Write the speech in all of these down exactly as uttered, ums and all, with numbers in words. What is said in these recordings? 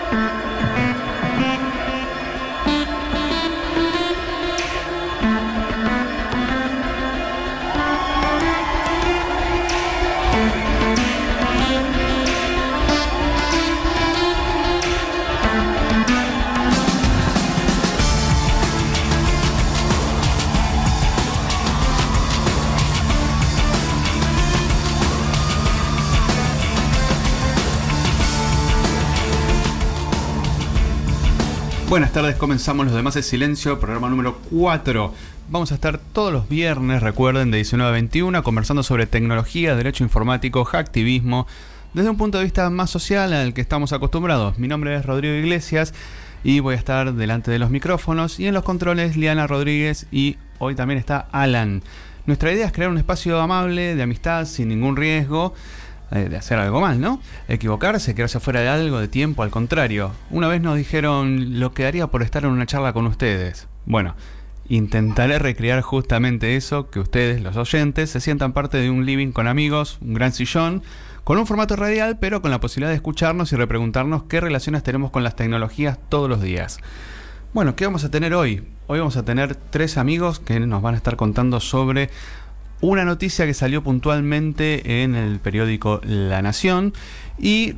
Buenas tardes, comenzamos Los Demás es Silencio, programa número cuatro. Vamos a estar todos los viernes, recuerden, de diecinueve a veintiuno, conversando sobre tecnología, derecho informático, hacktivismo, desde un punto de vista más social al que estamos acostumbrados. Mi nombre es Rodrigo Iglesias y voy a estar delante de los micrófonos, y en los controles Liana Rodríguez, y hoy también está Alan. Nuestra idea es crear un espacio amable, de amistad, sin ningún riesgo de hacer algo mal, ¿no? Equivocarse, quedarse fuera de algo, de tiempo, al contrario. Una vez nos dijeron lo que daría por estar en una charla con ustedes. Bueno, intentaré recrear justamente eso, que ustedes, los oyentes, se sientan parte de un living con amigos, un gran sillón, con un formato radial, pero con la posibilidad de escucharnos y repreguntarnos qué relaciones tenemos con las tecnologías todos los días. Bueno, ¿qué vamos a tener hoy? Hoy vamos a tener tres amigos que nos van a estar contando sobre una noticia que salió puntualmente en el periódico La Nación, y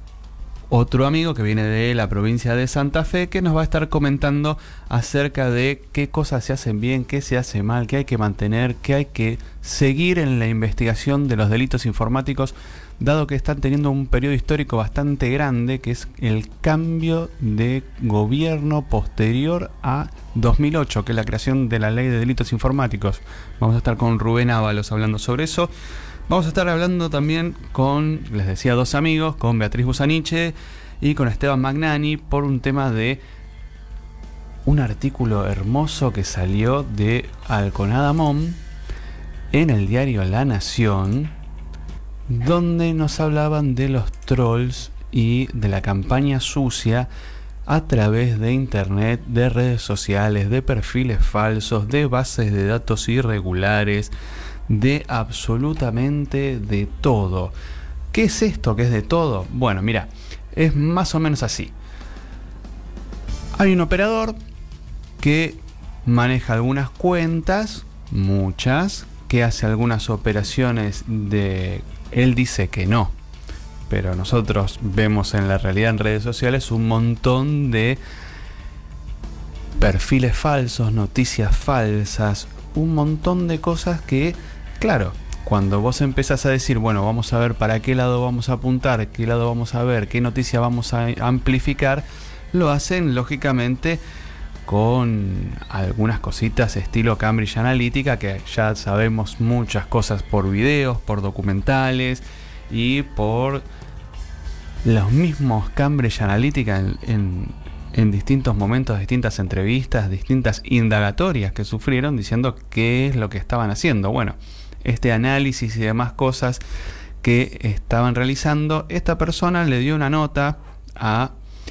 otro amigo que viene de la provincia de Santa Fe, que nos va a estar comentando acerca de qué cosas se hacen bien, qué se hace mal, qué hay que mantener, qué hay que seguir en la investigación de los delitos informáticos, dado que están teniendo un periodo histórico bastante grande, que es el cambio de gobierno posterior a dos mil ocho, que es la creación de la Ley de Delitos Informáticos. Vamos a estar con Rubén Ábalos hablando sobre eso. Vamos a estar hablando también con, les decía, dos amigos, con Beatriz Busaniche y con Esteban Magnani, por un tema de un artículo hermoso que salió de Alconada Mom en el diario La Nación, donde nos hablaban de los trolls y de la campaña sucia a través de internet, de redes sociales, de perfiles falsos, de bases de datos irregulares, de absolutamente de todo. ¿Qué es esto que es de todo? Bueno, mira, es más o menos así. Hay un operador que maneja algunas cuentas, muchas, que hace algunas operaciones de... Él dice que no, pero nosotros vemos en la realidad en redes sociales un montón de perfiles falsos, noticias falsas, un montón de cosas que, claro, cuando vos empezás a decir, bueno, vamos a ver para qué lado vamos a apuntar, qué lado vamos a ver, qué noticia vamos a amplificar, lo hacen lógicamente con algunas cositas estilo Cambridge Analytica, que ya sabemos muchas cosas por videos, por documentales y por los mismos Cambridge Analytica en, en, en distintos momentos, distintas entrevistas, distintas indagatorias que sufrieron diciendo qué es lo que estaban haciendo. Bueno, este análisis y demás cosas que estaban realizando, esta persona le dio una nota a...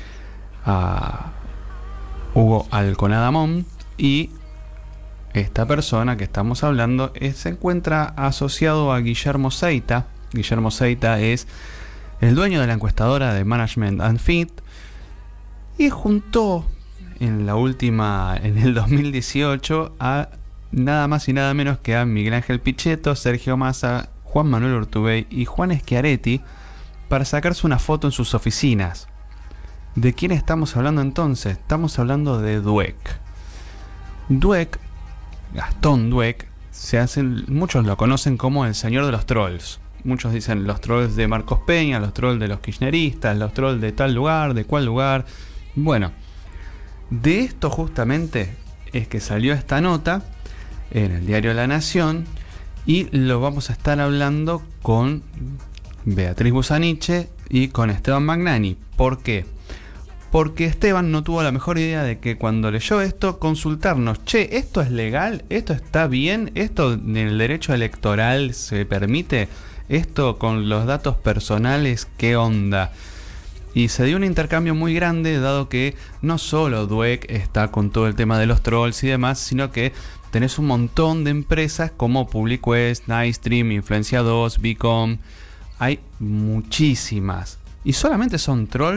a Hugo Alconada Mom, y esta persona que estamos hablando es, se encuentra asociado a Guillermo Seita. Guillermo Seita es el dueño de la encuestadora de Management and Fit, y juntó en la última, en el dos mil dieciocho, a nada más y nada menos que a Miguel Ángel Pichetto, Sergio Massa, Juan Manuel Urtubey y Juan Schiaretti para sacarse una foto en sus oficinas. ¿De quién estamos hablando entonces? Estamos hablando de Dweck. Dweck, Gastón Dweck, se hacen, muchos lo conocen como el señor de los trolls. Muchos dicen los trolls de Marcos Peña, los trolls de los kirchneristas, los trolls de tal lugar, de cual lugar. Bueno, de esto justamente es que salió esta nota en el diario La Nación, y lo vamos a estar hablando con Beatriz Busaniche y con Esteban Magnani. ¿Por qué? Porque Esteban no tuvo la mejor idea de que cuando leyó esto, consultarnos, che, ¿esto es legal? ¿Esto está bien? ¿Esto en el derecho electoral se permite? ¿Esto con los datos personales qué onda? Y se dio un intercambio muy grande, dado que no solo Dweck está con todo el tema de los trolls y demás, sino que tenés un montón de empresas como PubliQuest, Nightstream, Influencia dos, Bcom. Hay muchísimas. ¿Y solamente son trolls?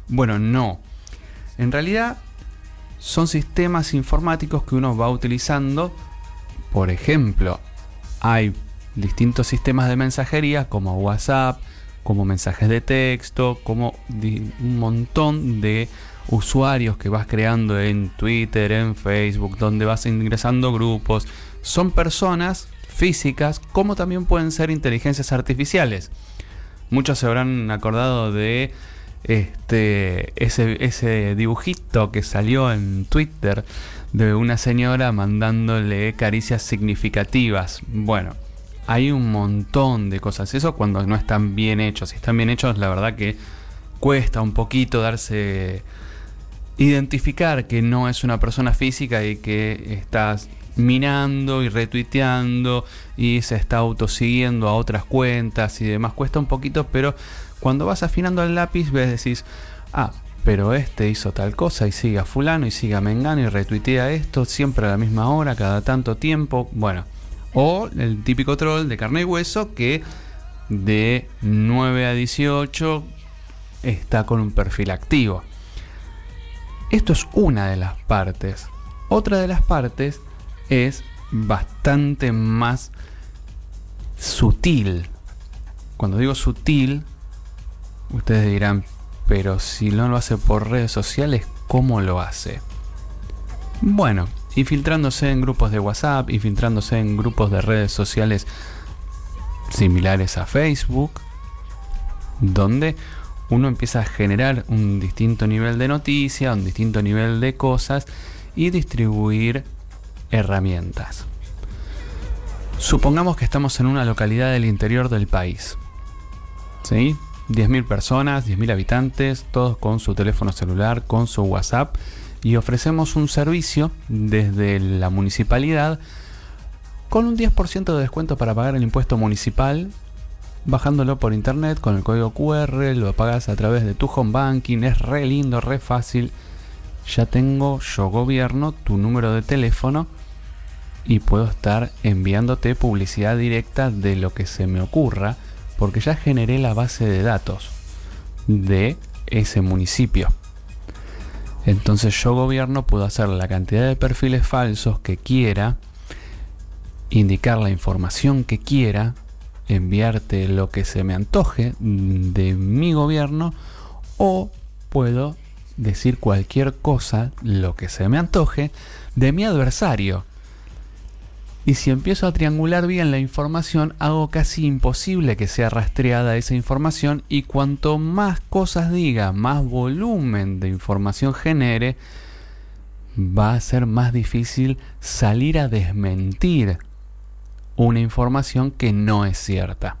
Bueno, no. En realidad son sistemas informáticos que uno va utilizando. Por ejemplo, hay distintos sistemas de mensajería como WhatsApp, como mensajes de texto, como un montón de usuarios que vas creando en Twitter, en Facebook, donde vas ingresando grupos. Son personas físicas, como también pueden ser inteligencias artificiales. Muchos se habrán acordado de este ese, ese dibujito que salió en Twitter de una señora mandándole caricias significativas. Bueno, hay un montón de cosas. Eso cuando no están bien hechos. Si están bien hechos, la verdad que cuesta un poquito darse... identificar que no es una persona física y que estás minando y retuiteando y se está autosiguiendo a otras cuentas y demás. Cuesta un poquito, pero cuando vas afinando el lápiz ves, decís, ah, pero este hizo tal cosa y sigue a fulano y sigue a mengano y retuitea esto siempre a la misma hora, cada tanto tiempo. Bueno, o el típico troll de carne y hueso que de nueve a dieciocho está con un perfil activo. Esto es una de las partes. Otra de las partes es bastante más sutil. Cuando digo sutil, ustedes dirán, pero si no lo hace por redes sociales, ¿cómo lo hace? Bueno, infiltrándose en grupos de WhatsApp, infiltrándose en grupos de redes sociales similares a Facebook, donde uno empieza a generar un distinto nivel de noticia, un distinto nivel de cosas y distribuir herramientas. Supongamos que estamos en una localidad del interior del país, ¿sí? diez mil personas, diez mil habitantes, todos con su teléfono celular, con su WhatsApp, y ofrecemos un servicio desde la municipalidad con un diez por ciento de descuento para pagar el impuesto municipal, bajándolo por internet con el código Q R, lo pagas a través de tu home banking, es re lindo, re fácil. Ya tengo yo, gobierno, tu número de teléfono y puedo estar enviándote publicidad directa de lo que se me ocurra, porque ya generé la base de datos de ese municipio. Entonces yo, gobierno, puedo hacer la cantidad de perfiles falsos que quiera, indicar la información que quiera, enviarte lo que se me antoje de mi gobierno, o puedo decir cualquier cosa, lo que se me antoje, de mi adversario. Y si empiezo a triangular bien la información, hago casi imposible que sea rastreada esa información, y cuanto más cosas diga, más volumen de información genere, va a ser más difícil salir a desmentir una información que no es cierta.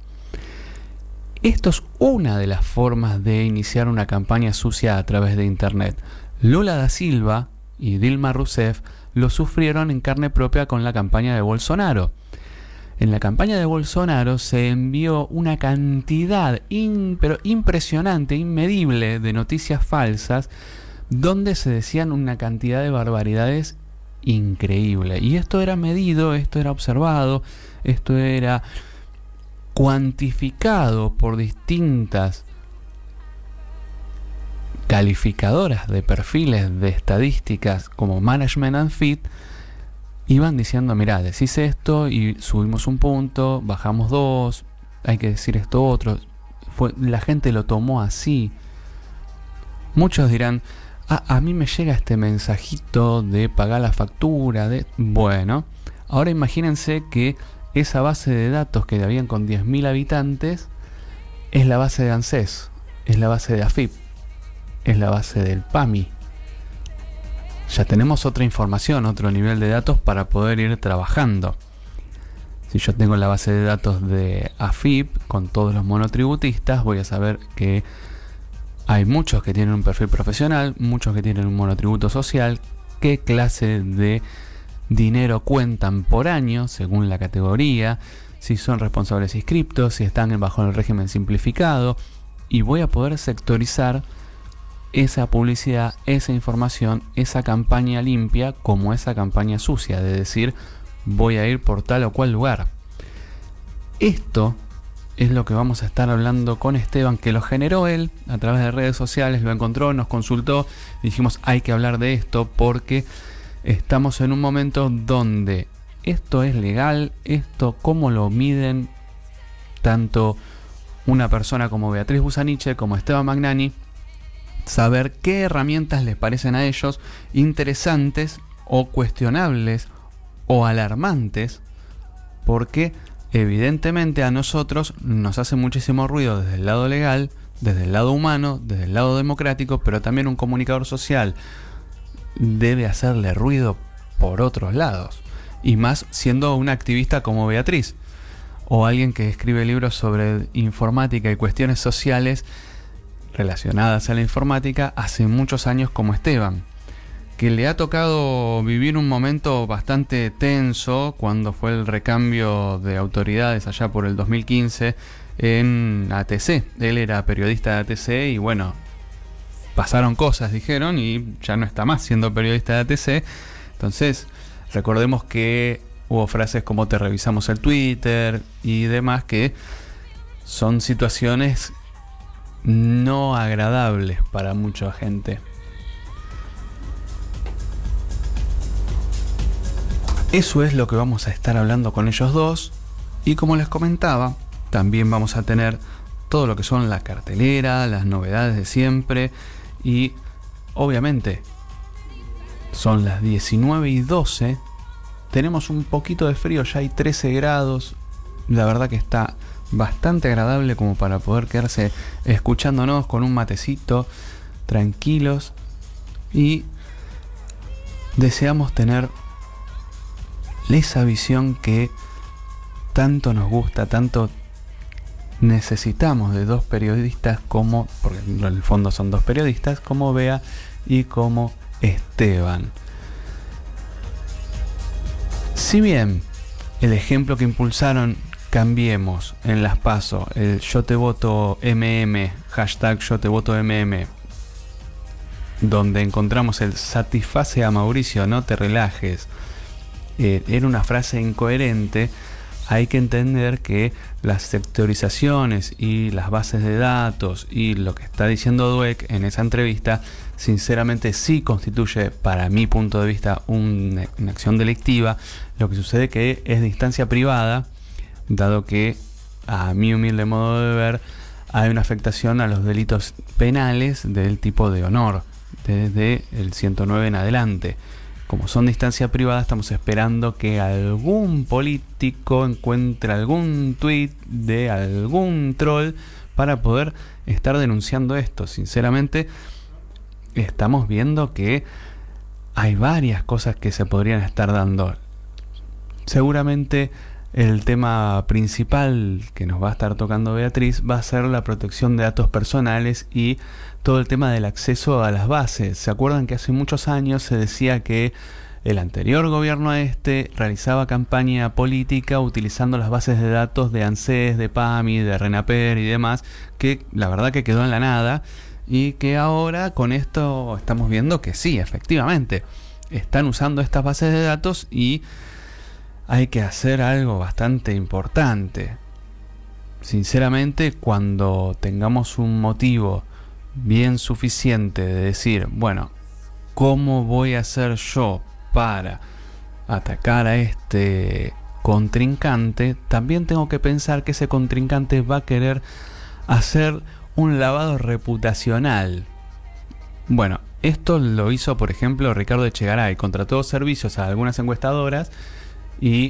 Esto es una de las formas de iniciar una campaña sucia a través de internet. Lula da Silva y Dilma Rousseff lo sufrieron en carne propia con la campaña de Bolsonaro. En la campaña de Bolsonaro se envió una cantidad in, pero impresionante, inmedible de noticias falsas, donde se decían una cantidad de barbaridades increíble. Y esto era medido, esto era observado, esto era cuantificado por distintas calificadoras de perfiles de estadísticas como Management and Fit. Iban diciendo, mirá, decís esto y subimos un punto, bajamos dos, hay que decir esto otro. Fue, la gente lo tomó así. Muchos dirán, ah, a mí me llega este mensajito de pagar la factura, de... Bueno, ahora imagínense que esa base de datos que habían con diez mil habitantes es la base de ANSES, es la base de AFIP, es la base del PAMI. Ya tenemos otra información, otro nivel de datos para poder ir trabajando. Si yo tengo la base de datos de AFIP con todos los monotributistas, voy a saber que hay muchos que tienen un perfil profesional, muchos que tienen un monotributo social, qué clase de dinero cuentan por año según la categoría, si son responsables inscriptos, si están bajo el régimen simplificado, y voy a poder sectorizar esa publicidad, esa información, esa campaña limpia como esa campaña sucia, de decir voy a ir por tal o cual lugar. Esto es lo que vamos a estar hablando con Esteban, que lo generó él a través de redes sociales, lo encontró, nos consultó, y dijimos hay que hablar de esto porque estamos en un momento donde esto es legal, esto cómo lo miden tanto una persona como Beatriz Busaniche, como Esteban Magnani, saber qué herramientas les parecen a ellos interesantes o cuestionables o alarmantes, porque evidentemente a nosotros nos hace muchísimo ruido desde el lado legal, desde el lado humano, desde el lado democrático, pero también un comunicador social debe hacerle ruido por otros lados, y más siendo una activista como Beatriz, o alguien que escribe libros sobre informática y cuestiones sociales relacionadas a la informática hace muchos años como Esteban, que le ha tocado vivir un momento bastante tenso cuando fue el recambio de autoridades allá por el dos mil quince en A T C. Él era periodista de A T C y bueno, pasaron cosas, dijeron, y ya no está más siendo periodista de A T C. Entonces, recordemos que hubo frases como te revisamos el Twitter y demás, que son situaciones no agradables para mucha gente. Eso es lo que vamos a estar hablando con ellos dos, y como les comentaba, también vamos a tener todo lo que son la cartelera, las novedades de siempre, y obviamente son las diecinueve y doce, tenemos un poquito de frío, ya hay trece grados, la verdad que está bastante agradable como para poder quedarse escuchándonos con un matecito, tranquilos, y deseamos tener esa visión que tanto nos gusta, tanto necesitamos de dos periodistas como, porque en el fondo son dos periodistas, como Bea y como Esteban. Si bien el ejemplo que impulsaron Cambiemos en las PASO, el yo te voto M M, hashtag yo te voto M M, donde encontramos el satisface a Mauricio, no te relajes, eh, era una frase incoherente, hay que entender que las sectorizaciones y las bases de datos y lo que está diciendo Dweck en esa entrevista, sinceramente sí constituye, para mi punto de vista, un, una acción delictiva. Lo que sucede que es de instancia privada, dado que, a mi humilde modo de ver, hay una afectación a los delitos penales del tipo de honor, desde el ciento nueve en adelante. Como son de instancia privada, estamos esperando que algún político encuentre algún tuit de algún troll para poder estar denunciando esto. Sinceramente, estamos viendo que hay varias cosas que se podrían estar dando. Seguramente el tema principal que nos va a estar tocando Beatriz va a ser la protección de datos personales y todo el tema del acceso a las bases. ¿Se acuerdan que hace muchos años se decía que el anterior gobierno a este realizaba campaña política utilizando las bases de datos de ANSES, de PAMI, de RENAPER y demás, que la verdad que quedó en la nada, y que ahora con esto estamos viendo que sí, efectivamente, están usando estas bases de datos y hay que hacer algo bastante importante. Sinceramente, cuando tengamos un motivo bien suficiente de decir, bueno, ¿cómo voy a hacer yo para atacar a este contrincante? También tengo que pensar que ese contrincante va a querer hacer un lavado reputacional. Bueno, esto lo hizo, por ejemplo, Ricardo Echegaray. Contrató servicios a algunas encuestadoras y,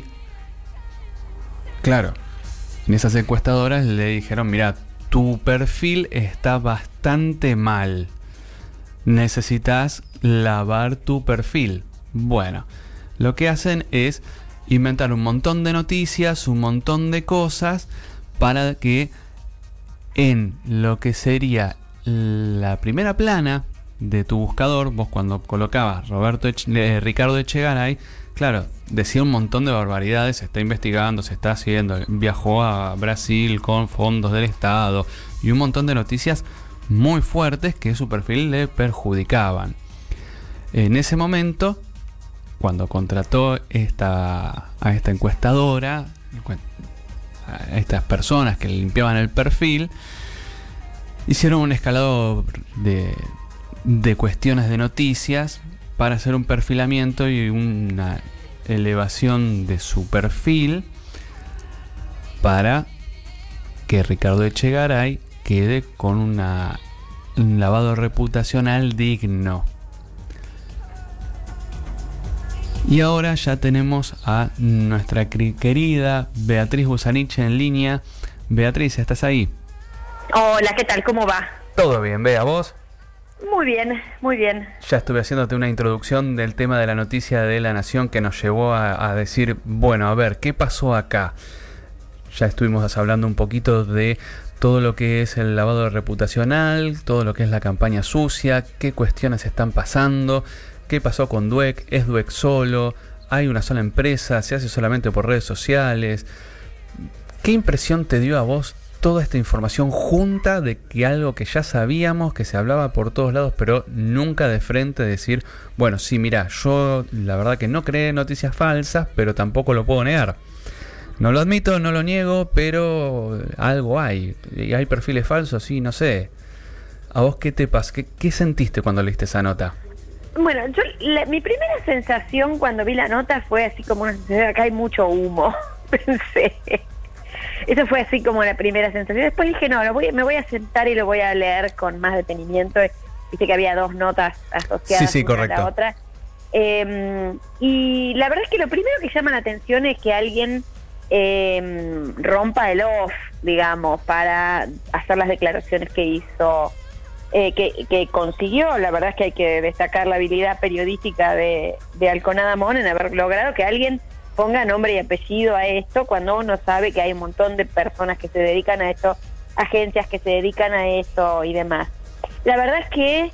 claro, en esas encuestadoras le dijeron, mira, tu perfil está bastante mal, necesitas lavar tu perfil. Bueno, lo que hacen es inventar un montón de noticias, un montón de cosas para que en lo que sería la primera plana de tu buscador, vos cuando colocabas Roberto Eche, eh, Ricardo Echegaray, claro, decía un montón de barbaridades, se está investigando, se está haciendo, viajó a Brasil con fondos del Estado y un montón de noticias muy fuertes que su perfil le perjudicaban. En ese momento, cuando contrató esta, a esta encuestadora, a estas personas que limpiaban el perfil, hicieron un escalado de, de cuestiones de noticias para hacer un perfilamiento y una elevación de su perfil para que Ricardo Echegaray quede con una, un lavado reputacional digno. Y ahora ya tenemos a nuestra querida Beatriz Busaniche en línea. Beatriz, ¿estás ahí? Hola, ¿qué tal? ¿Cómo va? Todo bien, Bea, ¿vos? Muy bien, muy bien. Ya estuve haciéndote una introducción del tema de la noticia de La Nación que nos llevó a, a decir, bueno, a ver, ¿qué pasó acá? Ya estuvimos hablando un poquito de todo lo que es el lavado reputacional, todo lo que es la campaña sucia, qué cuestiones están pasando, qué pasó con Dweck, es Dweck solo, hay una sola empresa, se hace solamente por redes sociales. ¿Qué impresión te dio a vos toda esta información junta de que algo que ya sabíamos, que se hablaba por todos lados, pero nunca de frente decir, bueno, sí, mira, yo la verdad que no creé noticias falsas, pero tampoco lo puedo negar? No lo admito, no lo niego, pero algo hay. ¿Y hay perfiles falsos? Sí, no sé. ¿A vos qué te pasa? ¿Qué, qué sentiste cuando leíste esa nota? Bueno, yo la, mi primera sensación cuando vi la nota fue así como una sensación, acá hay mucho humo, pensé. Eso fue así como la primera sensación. Después dije, no, lo voy, me voy a sentar y lo voy a leer con más detenimiento. Viste que había dos notas asociadas, sí, sí, una correcto, a la otra. Eh, y la verdad es que lo primero que llama la atención es que alguien eh, rompa el off, digamos, para hacer las declaraciones que hizo, eh, que, que consiguió. La verdad es que hay que destacar la habilidad periodística de, de Alconada Mon en haber logrado que alguien ponga nombre y apellido a esto cuando uno sabe que hay un montón de personas que se dedican a esto, agencias que se dedican a esto y demás. La verdad es que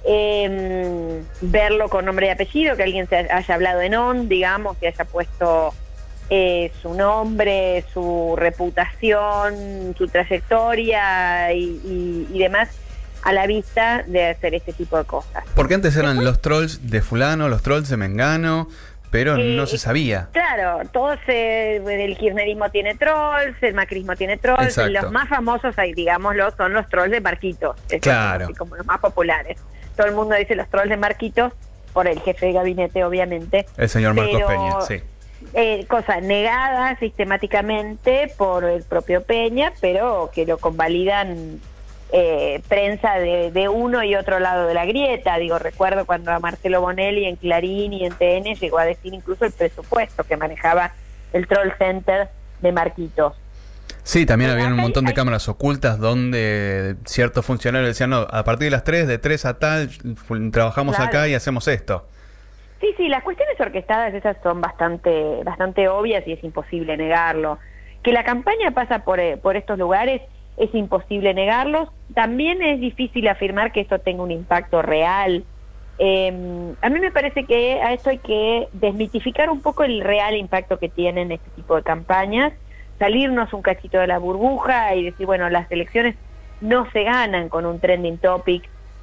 eh, verlo con nombre y apellido, que alguien se haya hablado en on, digamos, que haya puesto eh, su nombre, su reputación, su trayectoria y, y, y demás a la vista de hacer este tipo de cosas. Porque antes eran Después, los trolls de fulano, los trolls de mengano, pero eh, no se sabía. Claro, todos, eh, el kirchnerismo tiene trolls, el macrismo tiene trolls. Exacto. Los más famosos, ahí, digámoslo, son los trolls de Marquitos. Claro. Así como los más populares. Todo el mundo dice los trolls de Marquitos, por el jefe de gabinete, obviamente. El señor Marcos pero, Peña, sí. Eh, cosa negada sistemáticamente por el propio Peña, pero que lo convalidan Eh, prensa de, de uno y otro lado de la grieta. Digo, recuerdo cuando a Marcelo Bonelli en Clarín y en T N llegó a decir incluso el presupuesto que manejaba el Troll Center de Marquitos. Sí, también había un montón de cámaras ocultas donde ciertos funcionarios decían, no, a partir de las tres, de tres a tal, trabajamos claro. acá y hacemos esto. Sí, sí, las cuestiones orquestadas esas son bastante, bastante obvias y es imposible negarlo. Que la campaña pasa por, por estos lugares es imposible negarlos. También es difícil afirmar que esto tenga un impacto real. Eh, a mí me parece que a esto hay que desmitificar un poco el real impacto que tienen este tipo de campañas, salirnos un cachito de la burbuja y decir, bueno, las elecciones no se ganan con un trending topic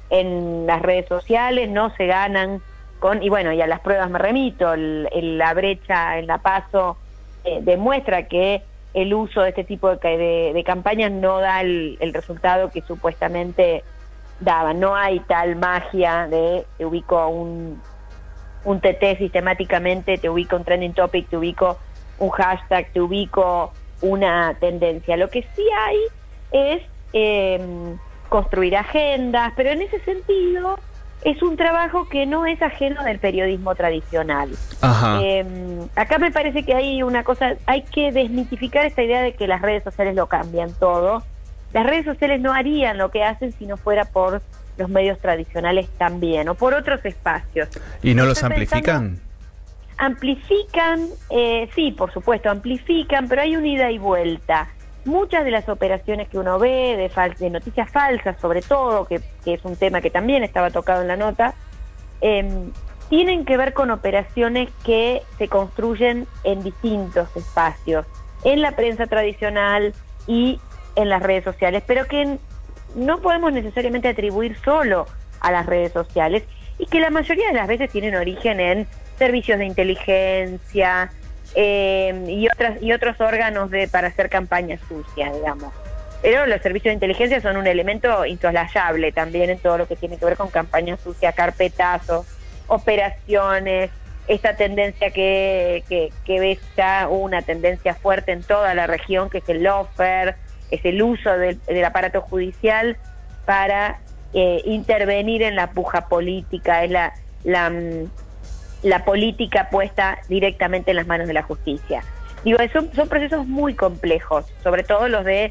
en las redes sociales, no se ganan con, y bueno, y a las pruebas me remito, el, el, la brecha en la PASO eh, demuestra que el uso de este tipo de, de, de campañas no da el, el resultado que supuestamente daba. No hay tal magia de te ubico un, un T T sistemáticamente, te ubico un trending topic, te ubico un hashtag, te ubico una tendencia. Lo que sí hay es eh, construir agendas, pero en ese sentido es un trabajo que no es ajeno del periodismo tradicional. Ajá. Eh, acá me parece que hay una cosa, hay que desmitificar esta idea de que las redes sociales lo cambian todo. Las redes sociales no harían lo que hacen si no fuera por los medios tradicionales también, o por otros espacios. ¿Y no los amplifican? Amplifican, eh, sí, por supuesto, amplifican, pero hay una ida y vuelta. Muchas de las operaciones que uno ve, de, fal de noticias falsas sobre todo, que, que es un tema que también estaba tocado en la nota, eh, tienen que ver con operaciones que se construyen en distintos espacios, en la prensa tradicional y en las redes sociales, pero que no podemos necesariamente atribuir solo a las redes sociales y que la mayoría de las veces tienen origen en servicios de inteligencia, eh, y otras y otros órganos de para hacer campañas sucias, digamos. Pero los servicios de inteligencia son un elemento insoslayable también en todo lo que tiene que ver con campañas sucias, carpetazos, operaciones, esta tendencia que, que, que ves ya una tendencia fuerte en toda la región, que es el lawfare, es el uso del, del aparato judicial para eh, intervenir en la puja política, es la, la, la política puesta directamente en las manos de la justicia. Digo, son, son procesos muy complejos, sobre todo los de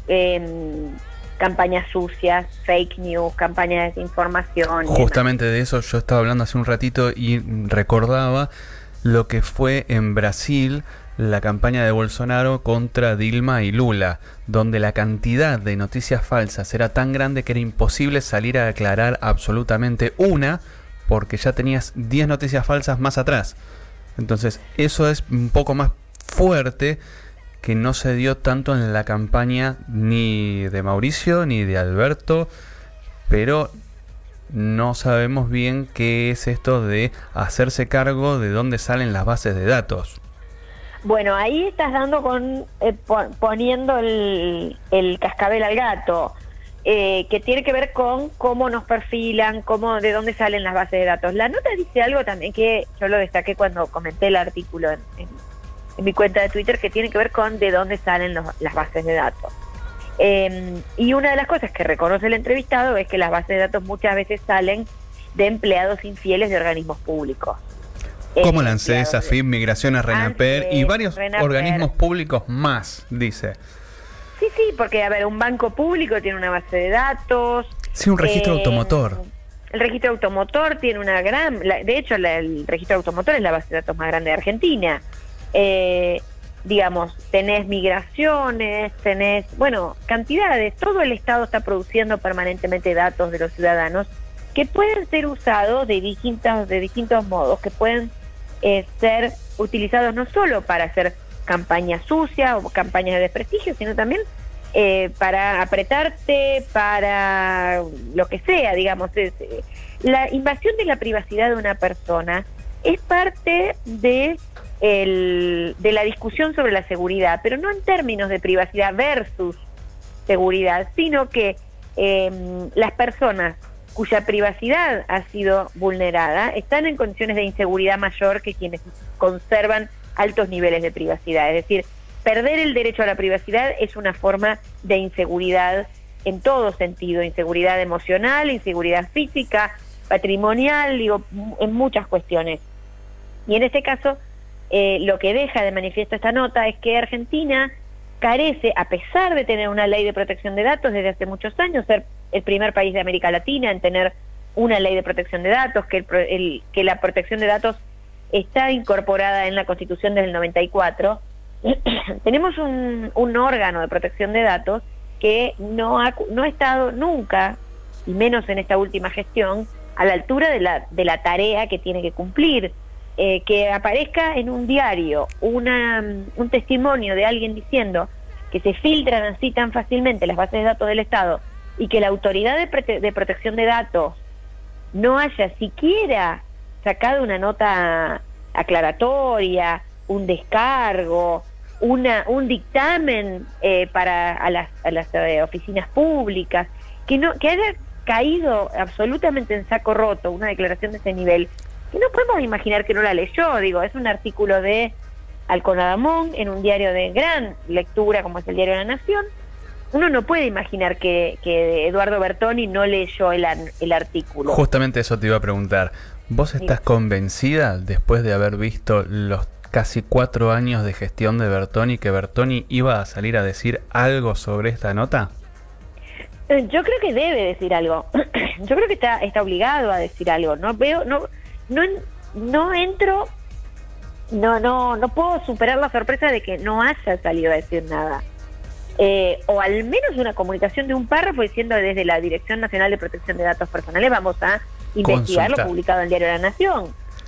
eh, campañas sucias, fake news, campañas de desinformación. Justamente de eso yo estaba hablando hace un ratito y recordaba lo que fue en Brasil la campaña de Bolsonaro contra Dilma y Lula, donde la cantidad de noticias falsas era tan grande que era imposible salir a aclarar absolutamente una, porque ya tenías diez noticias falsas más atrás. Entonces eso es un poco más fuerte, que no se dio tanto en la campaña ni de Mauricio ni de Alberto, pero no sabemos bien qué es esto de hacerse cargo de dónde salen las bases de datos. Bueno, ahí estás dando con eh, po- poniendo el, el cascabel al gato, eh, que tiene que ver con cómo nos perfilan, cómo de dónde salen las bases de datos. La nota dice algo también que yo lo destaqué cuando comenté el artículo en, en en mi cuenta de Twitter, que tiene que ver con de dónde salen los, las bases de datos. Eh, y una de las cosas que reconoce el entrevistado es que las bases de datos muchas veces salen de empleados infieles de organismos públicos. Como eh, la ANSES, AFIP, Migraciones, RENAPER y varios RENAPER. organismos públicos más, dice. Sí, sí, porque, a ver, un banco público tiene una base de datos. Sí, un registro eh, automotor. El registro automotor tiene una gran... La, de hecho, la, el registro automotor es la base de datos más grande de Argentina. Eh, digamos, tenés migraciones, tenés, bueno, cantidades, todo el Estado está produciendo permanentemente datos de los ciudadanos que pueden ser usados de distintos, de distintos modos, que pueden eh, ser utilizados no solo para hacer campañas sucias o campañas de desprestigio, sino también eh, para apretarte, para lo que sea, digamos. Es, eh, la invasión de la privacidad de una persona es parte de El, de la discusión sobre la seguridad, pero no en términos de privacidad versus seguridad, sino que eh, las personas cuya privacidad ha sido vulnerada están en condiciones de inseguridad mayor que quienes conservan altos niveles de privacidad. Es decir, perder el derecho a la privacidad es una forma de inseguridad en todo sentido, inseguridad emocional, inseguridad física, patrimonial, digo, en muchas cuestiones. Y en este caso, Eh, lo que deja de manifiesto esta nota es que Argentina carece, a pesar de tener una ley de protección de datos desde hace muchos años, ser el primer país de América Latina en tener una ley de protección de datos, que, el, el, que la protección de datos está incorporada en la Constitución desde el noventa y cuatro, tenemos un, un órgano de protección de datos que no ha, no ha estado nunca, y menos en esta última gestión, a la altura de la, de la tarea que tiene que cumplir. Eh, que aparezca en un diario una, un testimonio de alguien diciendo que se filtran así tan fácilmente las bases de datos del Estado y que la autoridad de, prote de protección de datos no haya siquiera sacado una nota aclaratoria, un descargo, una, un dictamen eh, para a las, a las eh, oficinas públicas, que no que haya caído absolutamente en saco roto una declaración de ese nivel. Y no podemos imaginar que no la leyó, digo, es un artículo de Alconadamón en un diario de gran lectura como es el Diario de la Nación. Uno no puede imaginar que, que Eduardo Bertoni no leyó el, el artículo. Justamente eso te iba a preguntar. ¿Vos estás sí. convencida, después de haber visto los casi cuatro años de gestión de Bertoni, que Bertoni iba a salir a decir algo sobre esta nota? Yo creo que debe decir algo. Yo creo que está, está obligado a decir algo. No veo... no No, no entro, no, no, no puedo superar la sorpresa de que no haya salido a decir nada. Eh, o al menos una comunicación de un párrafo diciendo desde la Dirección Nacional de Protección de Datos Personales vamos a investigar lo publicado en el Diario de la Nación.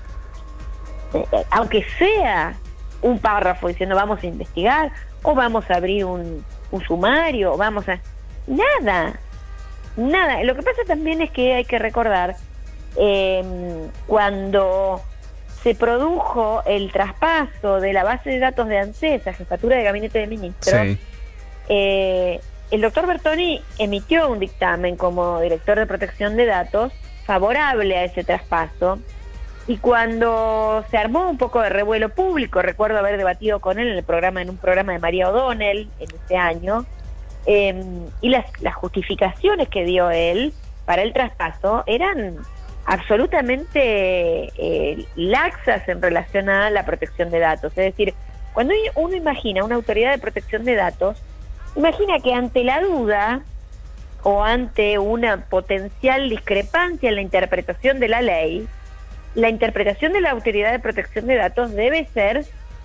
Eh, eh, aunque sea un párrafo diciendo vamos a investigar, o vamos a abrir un, un sumario, o vamos a... Nada, nada. Lo que pasa también es que hay que recordar Eh, cuando se produjo el traspaso de la base de datos de ANSES, Jefatura de Gabinete de Ministros, Sí. eh, el doctor Bertoni emitió un dictamen como director de protección de datos favorable a ese traspaso, y cuando se armó un poco de revuelo público, recuerdo haber debatido con él en el programa, en un programa de María O'Donnell en ese año, eh, y las, las justificaciones que dio él para el traspaso eran absolutamente eh, laxas en relación a la protección de datos. Es decir, cuando uno imagina una autoridad de protección de datos, imagina que ante la duda o ante una potencial discrepancia en la interpretación de la ley, la interpretación de la autoridad de protección de datos debe ser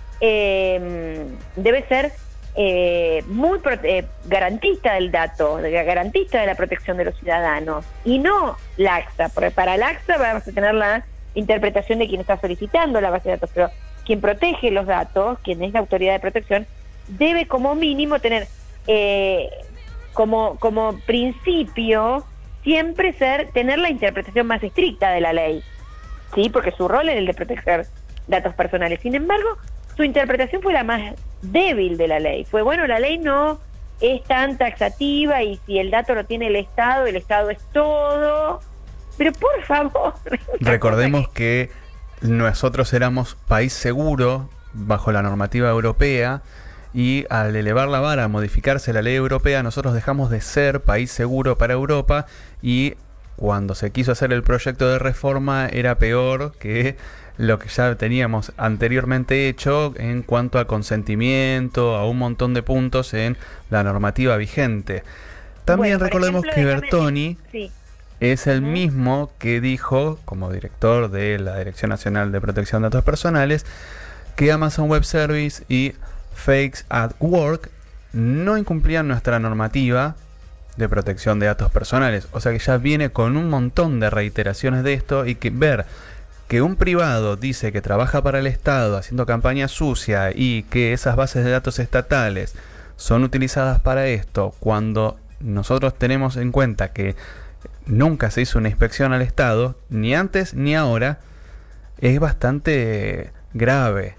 eh, debe ser eh, muy eh, garantista del dato, garantista de la protección de los ciudadanos, y no laxa, porque para laxa vamos a tener la interpretación de quien está solicitando la base de datos, pero quien protege los datos, quien es la autoridad de protección, debe como mínimo tener eh, como, como principio siempre ser tener la interpretación más estricta de la ley, sí, porque su rol es el de proteger datos personales. Sin embargo, su interpretación fue la más débil de la ley. Fue, bueno, la ley no es tan taxativa y si el dato lo tiene el Estado, el Estado es todo. Pero por favor. Recordemos que nosotros éramos país seguro bajo la normativa europea, y al elevar la vara, a modificarse la ley europea, nosotros dejamos de ser país seguro para Europa, y cuando se quiso hacer el proyecto de reforma era peor que lo que ya teníamos anteriormente hecho en cuanto a consentimiento, a un montón de puntos en la normativa vigente. También bueno, recordemos ejemplo, que Bertoni sí. es el uh-huh. mismo que dijo, como director de la Dirección Nacional de Protección de Datos Personales, que Amazon Web Service y Fakes at Work no incumplían nuestra normativa de protección de datos personales. O sea que ya viene con un montón de reiteraciones de esto, y que ver que un privado dice que trabaja para el Estado haciendo campaña sucia y que esas bases de datos estatales son utilizadas para esto, cuando nosotros tenemos en cuenta que nunca se hizo una inspección al Estado, ni antes ni ahora, es bastante grave.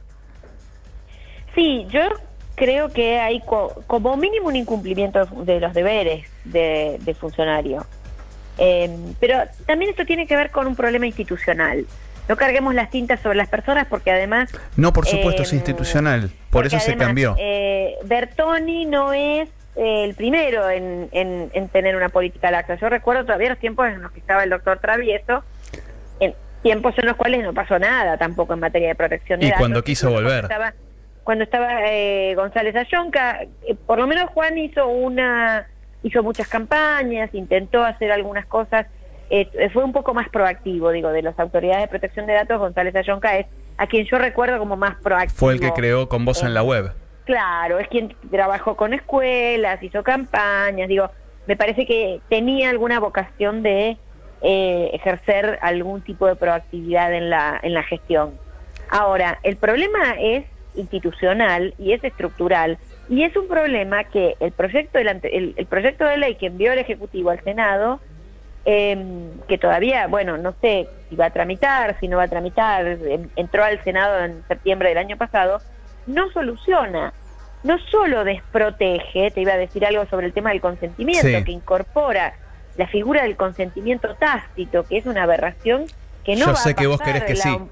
Sí, yo creo que hay co- como mínimo un incumplimiento de los deberes de, de funcionario. Eh, pero también esto tiene que ver con un problema institucional. No carguemos las tintas sobre las personas, porque además... No, por supuesto, eh, es institucional. Por eso además, se cambió. Eh, Bertoni no es eh, el primero en, en, en tener una política laxa. Yo recuerdo todavía los tiempos en los que estaba el doctor Travieso, en tiempos en los cuales no pasó nada tampoco en materia de protección de y datos. Y cuando quiso volver. Cuando estaba, cuando estaba eh, González Ayonca, eh, por lo menos Juan hizo una hizo muchas campañas, intentó hacer algunas cosas. Eh, fue un poco más proactivo, digo, de las autoridades de protección de datos. González Ayonca es a quien yo recuerdo como más proactivo. Fue el que creó Con Vos eh, en la Web. Claro, es quien trabajó con escuelas, hizo campañas, digo, me parece que tenía alguna vocación de eh, ejercer algún tipo de proactividad en la, en la gestión. Ahora, el problema es institucional y es estructural, y es un problema que el proyecto, del, el, el proyecto de ley que envió el Ejecutivo al Senado, Eh, que todavía, bueno, no sé si va a tramitar, si no va a tramitar, en, entró al Senado en septiembre del año pasado, no soluciona, no solo desprotege, te iba a decir algo sobre el tema del consentimiento, sí. que incorpora la figura del consentimiento tácito, que es una aberración que no Yo va sé a pasar. que vos querés que la, sí.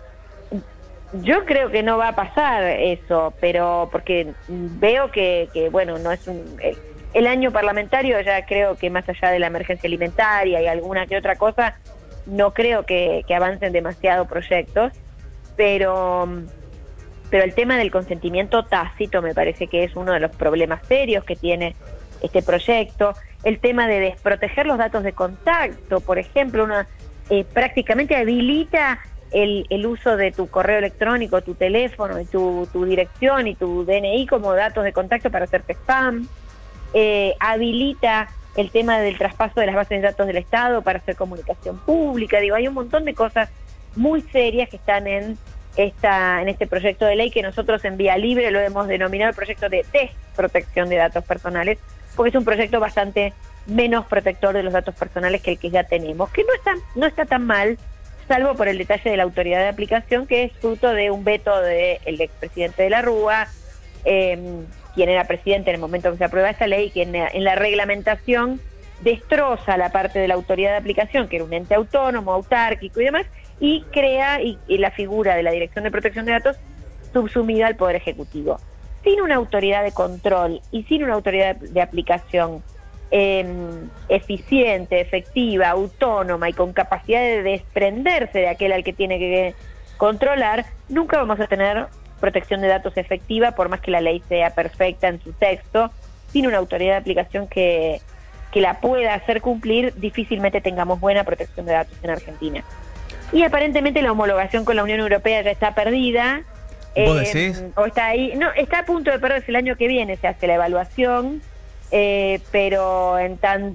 Yo creo que no va a pasar eso, pero porque veo que, que bueno, no es un... Eh, El año parlamentario ya creo que más allá de la emergencia alimentaria y alguna que otra cosa, no creo que, que avancen demasiado proyectos, pero, pero el tema del consentimiento tácito me parece que es uno de los problemas serios que tiene este proyecto. El tema de desproteger los datos de contacto, por ejemplo, una, eh, prácticamente habilita el, el uso de tu correo electrónico, tu teléfono, y tu, tu dirección y tu D N I como datos de contacto para hacerte spam. Eh, habilita el tema del traspaso de las bases de datos del Estado para hacer comunicación pública. Digo, hay un montón de cosas muy serias que están en esta en este proyecto de ley, que nosotros en Vía Libre lo hemos denominado el proyecto de desprotección de datos personales, porque es un proyecto bastante menos protector de los datos personales que el que ya tenemos, que no está no está tan mal, salvo por el detalle de la autoridad de aplicación, que es fruto de un veto del expresidente de la Rúa, eh, quien era presidente en el momento que se aprueba esta ley, que en, en la reglamentación destroza la parte de la autoridad de aplicación, que era un ente autónomo, autárquico y demás, y crea y, y la figura de la Dirección de Protección de Datos subsumida al Poder Ejecutivo. Sin una autoridad de control y sin una autoridad de, de aplicación eh, eficiente, efectiva, autónoma y con capacidad de desprenderse de aquel al que tiene que controlar, nunca vamos a tener protección de datos efectiva, por más que la ley sea perfecta en su texto. Sin una autoridad de aplicación que, que la pueda hacer cumplir, difícilmente tengamos buena protección de datos en Argentina. Y aparentemente la homologación con la Unión Europea ya está perdida. ¿Vos eh, decís? O está ahí, no, está a punto de perderse. El año que viene se hace la evaluación, eh, pero en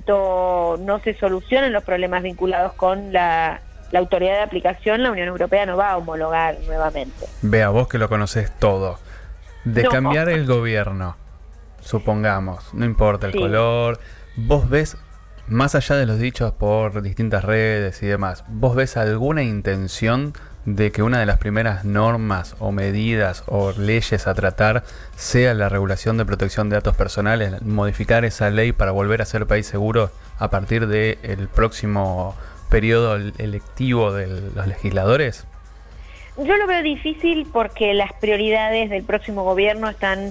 tanto no se solucionen los problemas vinculados con la la autoridad de aplicación, la Unión Europea no va a homologar nuevamente. Vea, vos que lo conocés todo. De No. cambiar el gobierno, supongamos, no importa el Sí. color, vos ves, más allá de los dichos por distintas redes y demás, ¿vos ves alguna intención de que una de las primeras normas o medidas o leyes a tratar sea la regulación de protección de datos personales, modificar esa ley para volver a ser país seguro a partir del próximo periodo electivo de los legisladores? Yo lo veo difícil porque las prioridades del próximo gobierno están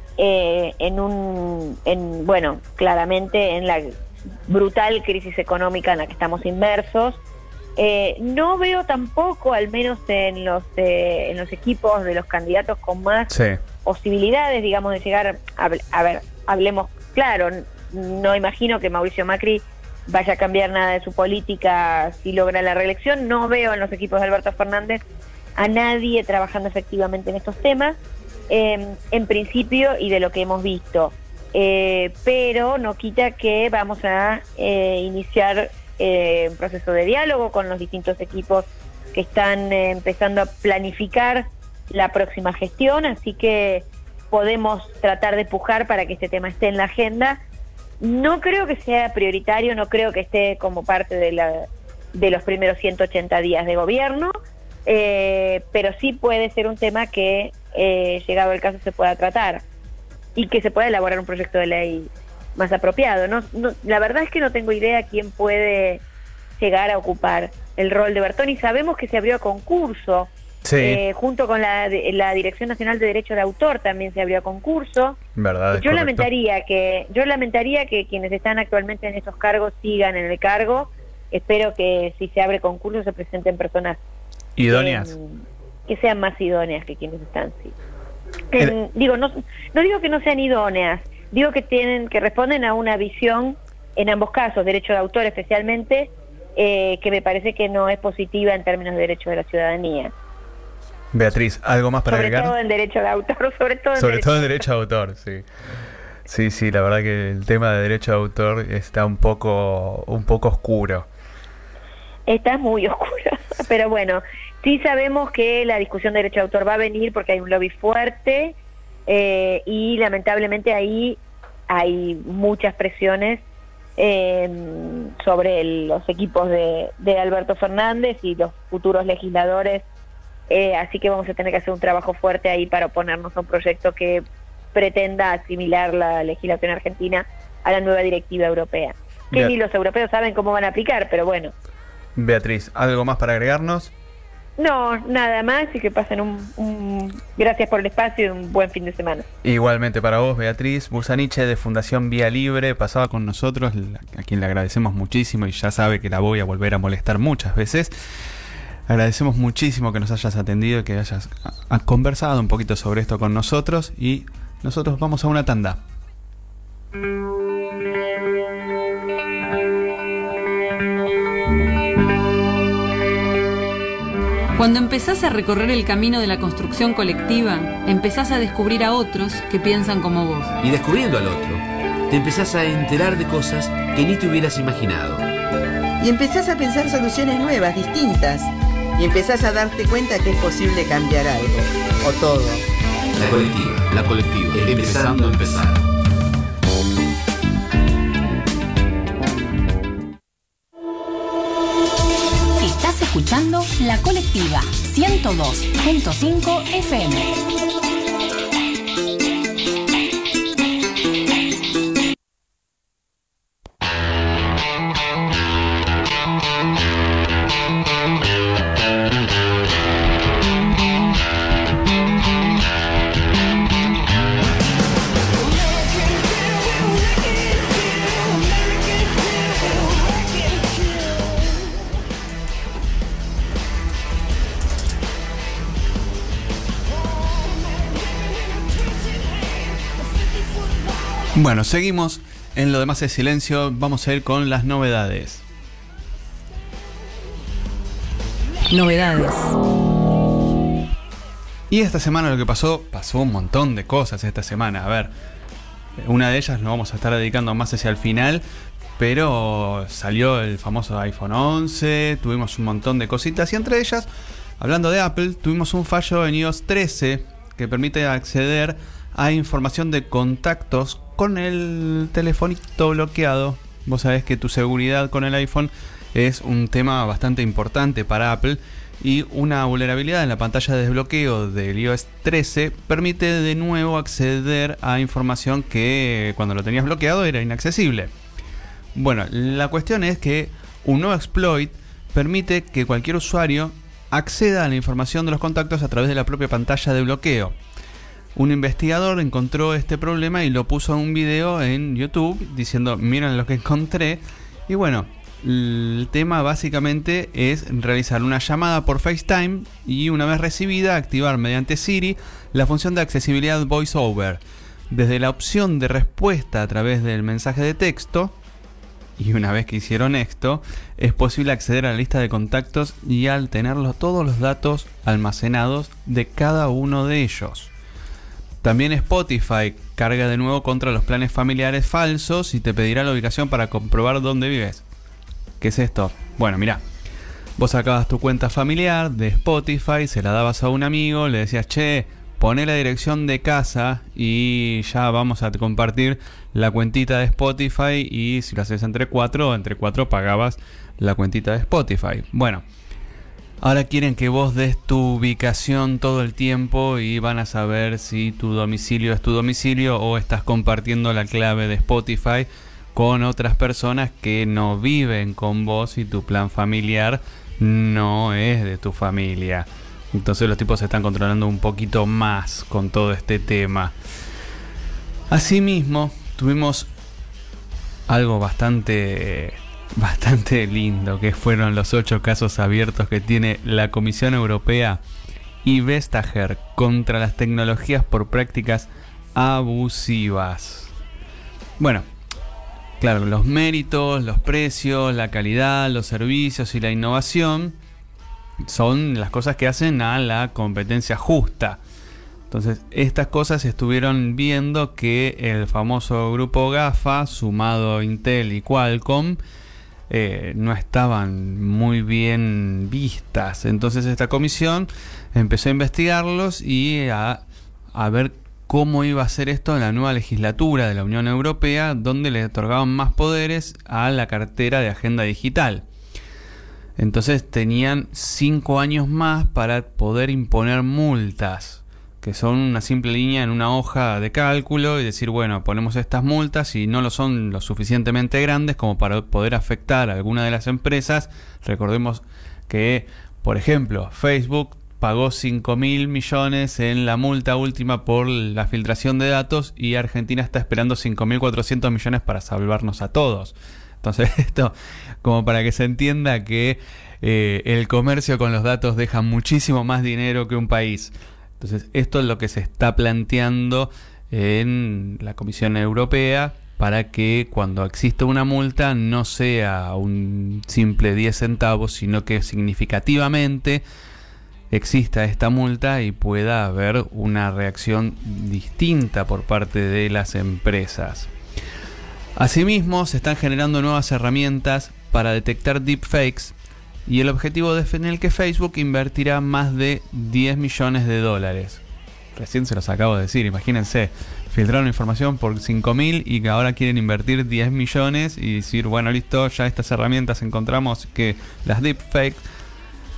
eh, en un, en, bueno, claramente en la brutal crisis económica en la que estamos inmersos. Eh, no veo tampoco, al menos en los eh, en los equipos de los candidatos con más Sí. posibilidades, digamos, de llegar a, a ver, hablemos claro, no imagino que Mauricio Macri vaya a cambiar nada de su política si logra la reelección. No veo en los equipos de Alberto Fernández a nadie trabajando efectivamente en estos temas, eh, en principio y de lo que hemos visto. Eh, pero no quita que vamos a eh, iniciar eh, un proceso de diálogo con los distintos equipos que están eh, empezando a planificar la próxima gestión, así que podemos tratar de pujar para que este tema esté en la agenda. No creo que sea prioritario, no creo que esté como parte de, la, de los primeros ciento ochenta días de gobierno, eh, pero sí puede ser un tema que, eh, llegado el caso, se pueda tratar y que se pueda elaborar un proyecto de ley más apropiado. No, no, la verdad es que no tengo idea quién puede llegar a ocupar el rol de Bertoni. Sabemos que se abrió a concurso, Sí. eh, junto con la, la Dirección Nacional de Derecho de Autor también se abrió a concurso. ¿Verdad? Es Yo correcto. lamentaría que yo lamentaría que quienes están actualmente en estos cargos sigan en el cargo. Espero que si se abre concurso se presenten personas Idóneas. eh, que sean más idóneas que quienes están, sí. El- Eh, digo, no, no digo que no sean idóneas, digo que tienen que responden a una visión, en ambos casos, derecho de autor especialmente, eh, que me parece que no es positiva en términos de derecho de la ciudadanía. Beatriz, ¿algo más para Sobre agregar? todo en derecho de autor, sobre todo en Sobre derecho todo en derecho de autor, sí. Sí, sí, la verdad que el tema de derecho de autor está un poco, un poco oscuro. Está muy oscuro, pero bueno, sí sabemos que la discusión de derecho de autor va a venir porque hay un lobby fuerte, eh, y lamentablemente ahí hay muchas presiones eh, sobre el- los equipos de, de Alberto Fernández y los futuros legisladores, eh, así que vamos a tener que hacer un trabajo fuerte ahí para oponernos a un proyecto que pretenda asimilar la legislación argentina a la nueva directiva europea, que Bien. ni los europeos saben cómo van a aplicar, pero bueno. Beatriz, ¿algo más para agregarnos? No, nada más, y que pasen un, un... Gracias por el espacio y un buen fin de semana. Igualmente para vos, Beatriz Busaniche, de Fundación Vía Libre, pasaba con nosotros, a quien le agradecemos muchísimo y ya sabe que la voy a volver a molestar muchas veces. Agradecemos muchísimo que nos hayas atendido y que hayas a- a conversado un poquito sobre esto con nosotros, y nosotros vamos a una tanda. Cuando empezás a recorrer el camino de la construcción colectiva, empezás a descubrir a otros que piensan como vos. Y descubriendo al otro, te empezás a enterar de cosas que ni te hubieras imaginado. Y empezás a pensar soluciones nuevas, distintas. Y empezás a darte cuenta que es posible cambiar algo, o todo. La colectiva, la colectiva, empezando a empezar. Estás escuchando La Colectiva ciento dos punto cinco F M. Bueno, seguimos en Lo Demás es Silencio. Vamos a ir con las novedades. Novedades. Y esta semana lo que pasó, pasó un montón de cosas esta semana. A ver, una de ellas nos vamos a estar dedicando más hacia el final, pero salió el famoso iPhone once, tuvimos un montón de cositas y entre ellas, hablando de Apple, tuvimos un fallo en i o ese trece que permite acceder a información de contactos con el telefonito bloqueado. Vos sabés que tu seguridad con el iPhone es un tema bastante importante para Apple y una vulnerabilidad en la pantalla de desbloqueo del i o ese trece permite de nuevo acceder a información que cuando lo tenías bloqueado era inaccesible. Bueno, la cuestión es que un nuevo exploit permite que cualquier usuario acceda a la información de los contactos a través de la propia pantalla de bloqueo. Un investigador encontró este problema y lo puso en un video en YouTube diciendo, miren lo que encontré. Y bueno, el tema básicamente es realizar una llamada por FaceTime y una vez recibida activar mediante Siri la función de accesibilidad VoiceOver. Desde la opción de respuesta a través del mensaje de texto, y una vez que hicieron esto, es posible acceder a la lista de contactos y al tenerlos todos los datos almacenados de cada uno de ellos. También Spotify carga de nuevo contra los planes familiares falsos y te pedirá la ubicación para comprobar dónde vives. ¿Qué es esto? Bueno, mirá, vos sacabas tu cuenta familiar de Spotify, se la dabas a un amigo, le decías, che, poné la dirección de casa y ya vamos a compartir la cuentita de Spotify y si lo haces entre cuatro, entre cuatro pagabas la cuentita de Spotify. Bueno, ahora quieren que vos des tu ubicación todo el tiempo y van a saber si tu domicilio es tu domicilio o estás compartiendo la clave de Spotify con otras personas que no viven con vos y tu plan familiar no es de tu familia. Entonces los tipos se están controlando un poquito más con todo este tema. Asimismo, tuvimos algo bastante... bastante lindo, que fueron los ocho casos abiertos que tiene la Comisión Europea y Vestager contra las tecnologías por prácticas abusivas. Bueno, claro, los méritos, los precios, la calidad, los servicios y la innovación son las cosas que hacen a la competencia justa. Entonces, estas cosas estuvieron viendo que el famoso grupo GAFA, sumado Intel y Qualcomm, Eh, no estaban muy bien vistas. Entonces esta comisión empezó a investigarlos y a, a ver cómo iba a ser esto en la nueva legislatura de la Unión Europea, donde le otorgaban más poderes a la cartera de agenda digital. Entonces tenían cinco años más para poder imponer multas, que son una simple línea en una hoja de cálculo y decir, bueno, ponemos estas multas y no lo son lo suficientemente grandes como para poder afectar a alguna de las empresas. Recordemos que, por ejemplo, Facebook pagó cinco mil millones en la multa última por la filtración de datos y Argentina está esperando cinco mil cuatrocientos millones para salvarnos a todos. Entonces esto como para que se entienda que eh, el comercio con los datos deja muchísimo más dinero que un país. Entonces esto es lo que se está planteando en la Comisión Europea para que cuando exista una multa no sea un simple diez centavos, sino que significativamente exista esta multa y pueda haber una reacción distinta por parte de las empresas. Asimismo, se están generando nuevas herramientas para detectar deepfakes y el objetivo es en el que Facebook invertirá más de diez millones de dólares. Recién se los acabo de decir, imagínense, filtraron información por cinco mil y que ahora quieren invertir diez millones y decir, bueno, listo, ya estas herramientas encontramos que las deepfakes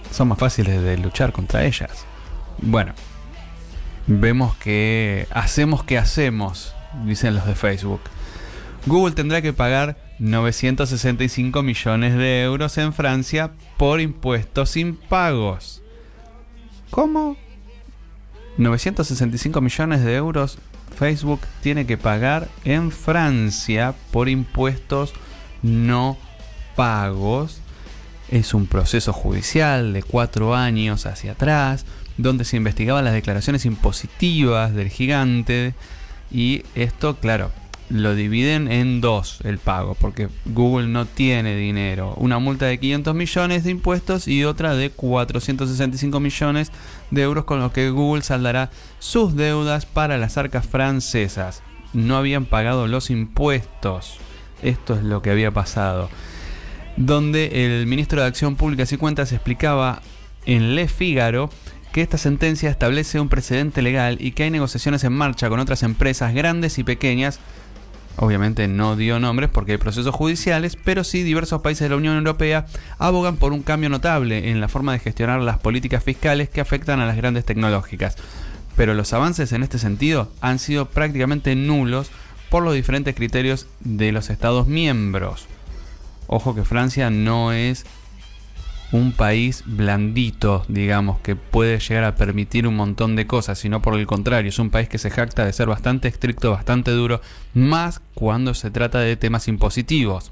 son más fáciles de luchar contra ellas. Bueno, vemos que hacemos que hacemos, dicen los de Facebook. Google tendrá que pagar novecientos sesenta y cinco millones de euros en Francia por impuestos impagos. ¿Cómo? novecientos sesenta y cinco millones de euros Facebook tiene que pagar en Francia por impuestos no pagos. Es un proceso judicial de cuatro años hacia atrás, donde se investigaban las declaraciones impositivas del gigante, y esto, claro, lo dividen en dos el pago, porque Google no tiene dinero. Una multa de quinientos millones de impuestos y otra de cuatrocientos sesenta y cinco millones de euros, con los que Google saldará sus deudas para las arcas francesas. No habían pagado los impuestos. Esto es lo que había pasado. Donde el ministro de Acción Pública y Cuentas explicaba en Le Figaro que esta sentencia establece un precedente legal y que hay negociaciones en marcha con otras empresas grandes y pequeñas. Obviamente no dio nombres porque hay procesos judiciales, pero sí diversos países de la Unión Europea abogan por un cambio notable en la forma de gestionar las políticas fiscales que afectan a las grandes tecnológicas. Pero los avances en este sentido han sido prácticamente nulos por los diferentes criterios de los Estados miembros. Ojo que Francia no es un país blandito, digamos, que puede llegar a permitir un montón de cosas, sino por el contrario, es un país que se jacta de ser bastante estricto, bastante duro, más cuando se trata de temas impositivos.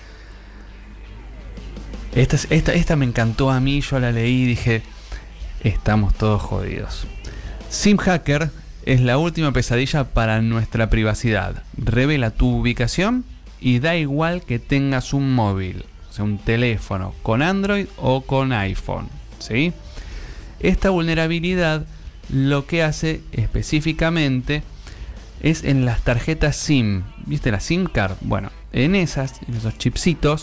Esta, esta, esta me encantó a mí, yo la leí y dije, estamos todos jodidos. SimHacker es la última pesadilla para nuestra privacidad. Revela tu ubicación y da igual que tengas un móvil, o sea, un teléfono con Android o con iPhone, ¿sí? Esta vulnerabilidad lo que hace específicamente es en las tarjetas SIM. ¿Viste la SIM card? Bueno, en esas, en esos chipsitos,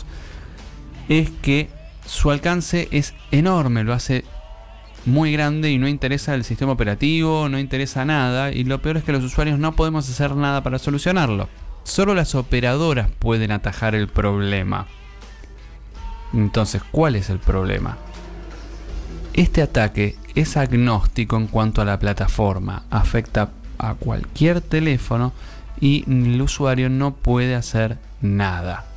es que su alcance es enorme, lo hace muy grande y no interesa el sistema operativo, no interesa nada, y lo peor es que los usuarios no podemos hacer nada para solucionarlo. Solo las operadoras pueden atajar el problema. Entonces, ¿cuál es el problema? Este ataque es agnóstico en cuanto a la plataforma, afecta a cualquier teléfono y el usuario no puede hacer nada.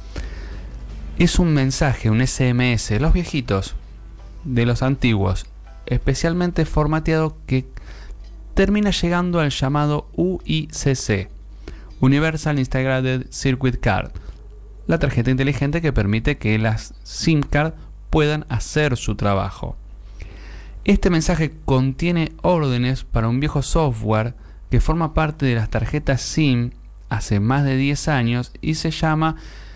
Es un mensaje, un ese eme ese, los viejitos, de los antiguos, especialmente formateado, que termina llegando al llamado U I C C, Universal Integrated Circuit Card, la tarjeta inteligente que permite que las SIM card puedan hacer su trabajo. Este mensaje contiene órdenes para un viejo software que forma parte de las tarjetas SIM hace más de diez años y se llama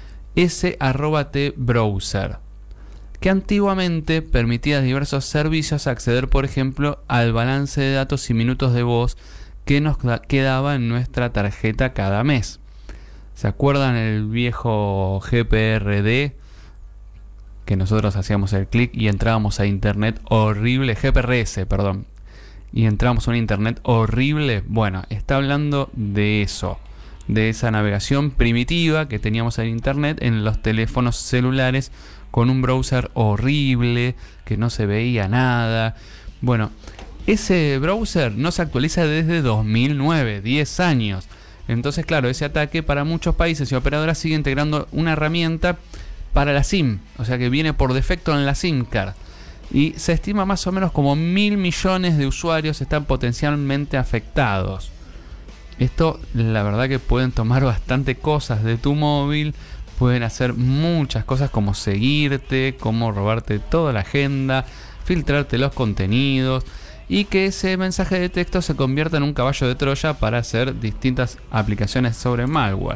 S T Browser, que antiguamente permitía a diversos servicios acceder, por ejemplo, al balance de datos y minutos de voz que nos quedaba en nuestra tarjeta cada mes. ¿Se acuerdan el viejo G P R D? Que nosotros hacíamos el clic y entrábamos a internet horrible, G P R S, perdón, y entramos a un internet horrible. Bueno, está hablando de eso, de esa navegación primitiva que teníamos en internet en los teléfonos celulares, con un browser horrible, que no se veía nada. Bueno, ese browser no se actualiza desde dos mil nueve, diez años. Entonces, claro, ese ataque para muchos países y operadoras sigue integrando una herramienta para la SIM, o sea que viene por defecto en la SIM card. Y se estima más o menos como mil millones de usuarios están potencialmente afectados. Esto, la verdad que pueden tomar bastante cosas de tu móvil, pueden hacer muchas cosas como seguirte, como robarte toda la agenda, filtrarte los contenidos, y que ese mensaje de texto se convierta en un caballo de Troya para hacer distintas aplicaciones sobre malware.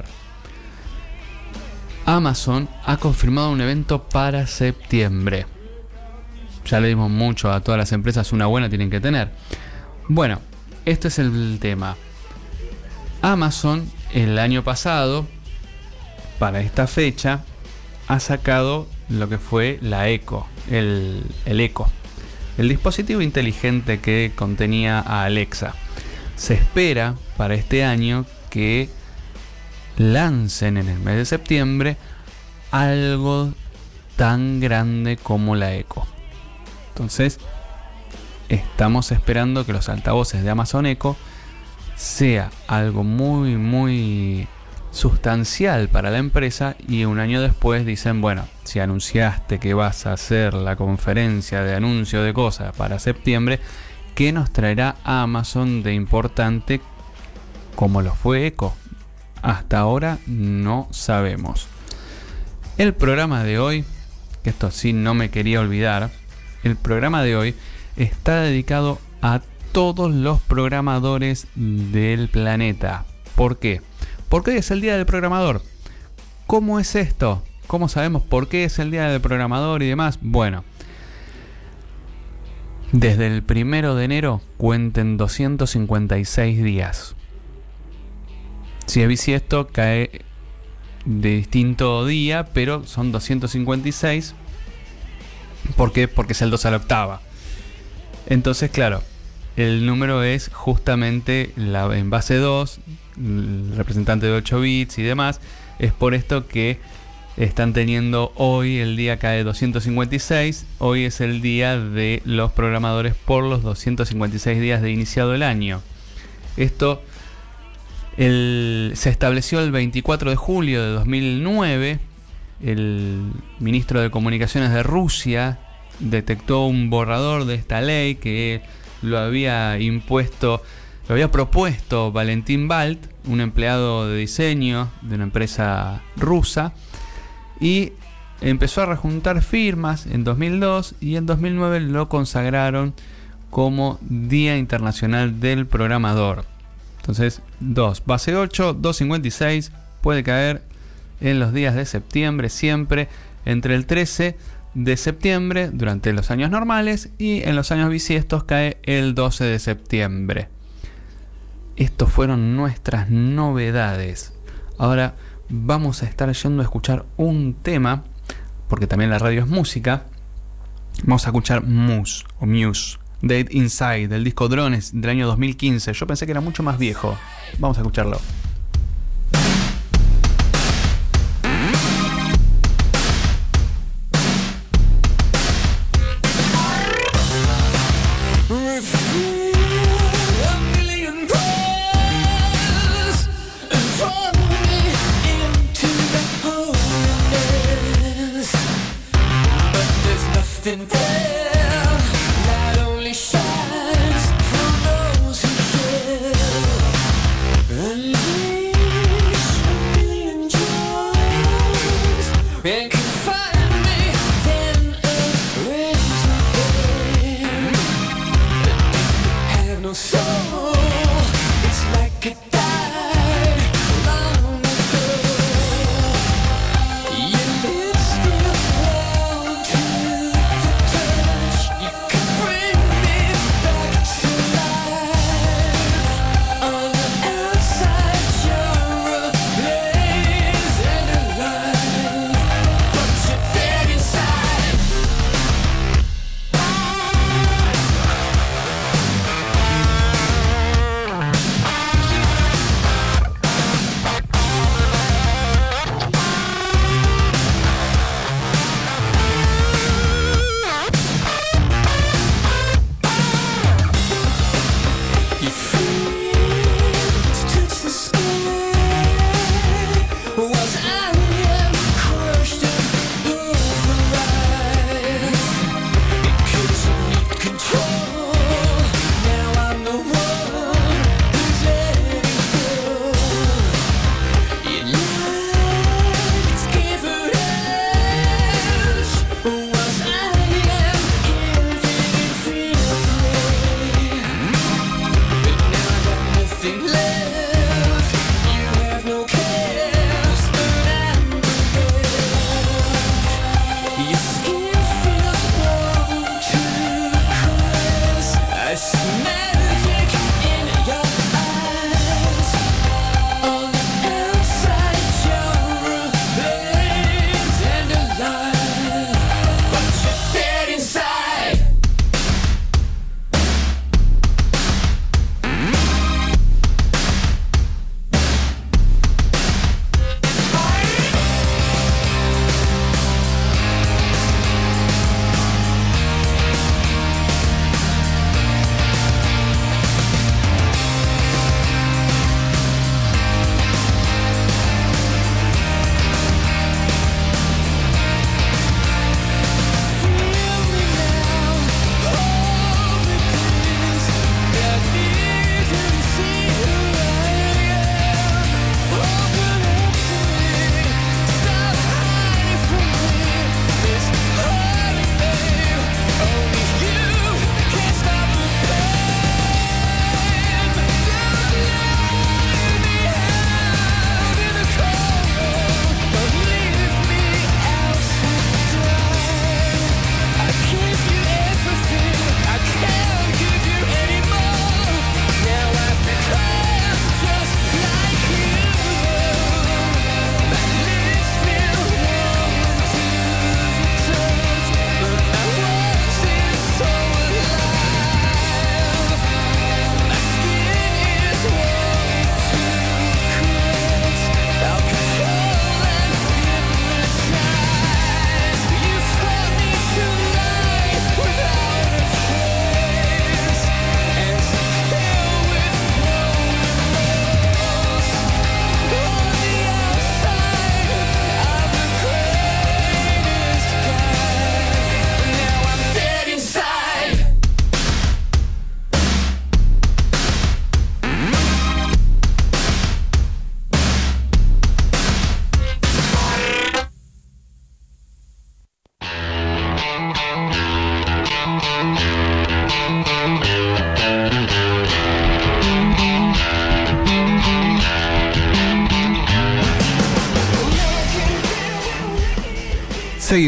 Amazon ha confirmado un evento para septiembre. Ya le dimos mucho a todas las empresas, una buena tienen que tener. Bueno, este es el tema. Amazon el año pasado, para esta fecha, ha sacado lo que fue la Echo, el, el Echo, el dispositivo inteligente que contenía a Alexa. Se espera para este año que lancen en el mes de septiembre algo tan grande como la Echo. Entonces, estamos esperando que los altavoces de Amazon Echo sea algo muy, muy sustancial para la empresa, y un año después dicen, bueno, si anunciaste que vas a hacer la conferencia de anuncio de cosas para septiembre, ¿qué nos traerá Amazon de importante como lo fue Echo? Hasta ahora no sabemos. El programa de hoy, que esto sí no me quería olvidar, el programa de hoy está dedicado a todos los programadores del planeta. ¿Por qué? Porque hoy es el Día del Programador. ¿Cómo es esto? ¿Cómo sabemos por qué es el Día del Programador y demás? Bueno, desde el primero de enero cuenten doscientos cincuenta y seis días. Si es bisiesto, cae de distinto día, pero son doscientos cincuenta y seis. ¿Por qué? Porque es el dos a la octava. Entonces, claro, el número es justamente la, en base dos, el representante de ocho bits y demás. Es por esto que están teniendo hoy, el día cae doscientos cincuenta y seis. Hoy es el día de los programadores por los doscientos cincuenta y seis días de iniciado el año. Esto el, se estableció el veinticuatro de julio de dos mil nueve. El ministro de Comunicaciones de Rusia detectó un borrador de esta ley que lo había impuesto, lo había propuesto Valentín Balt, un empleado de diseño de una empresa rusa, y empezó a rejuntar firmas en dos mil dos, y en dos mil nueve lo consagraron como Día Internacional del Programador. Entonces, dos, base ocho, doscientos cincuenta y seis, puede caer en los días de septiembre, siempre entre el trece de septiembre durante los años normales, y en los años bisiestos cae el doce de septiembre. Estos fueron nuestras novedades. Ahora vamos a estar yendo a escuchar un tema, porque también la radio es música. Vamos a escuchar Muse o Muse, Dead Inside, del disco Drones del año dos mil quince. Yo pensé que era mucho más viejo. Vamos a escucharlo.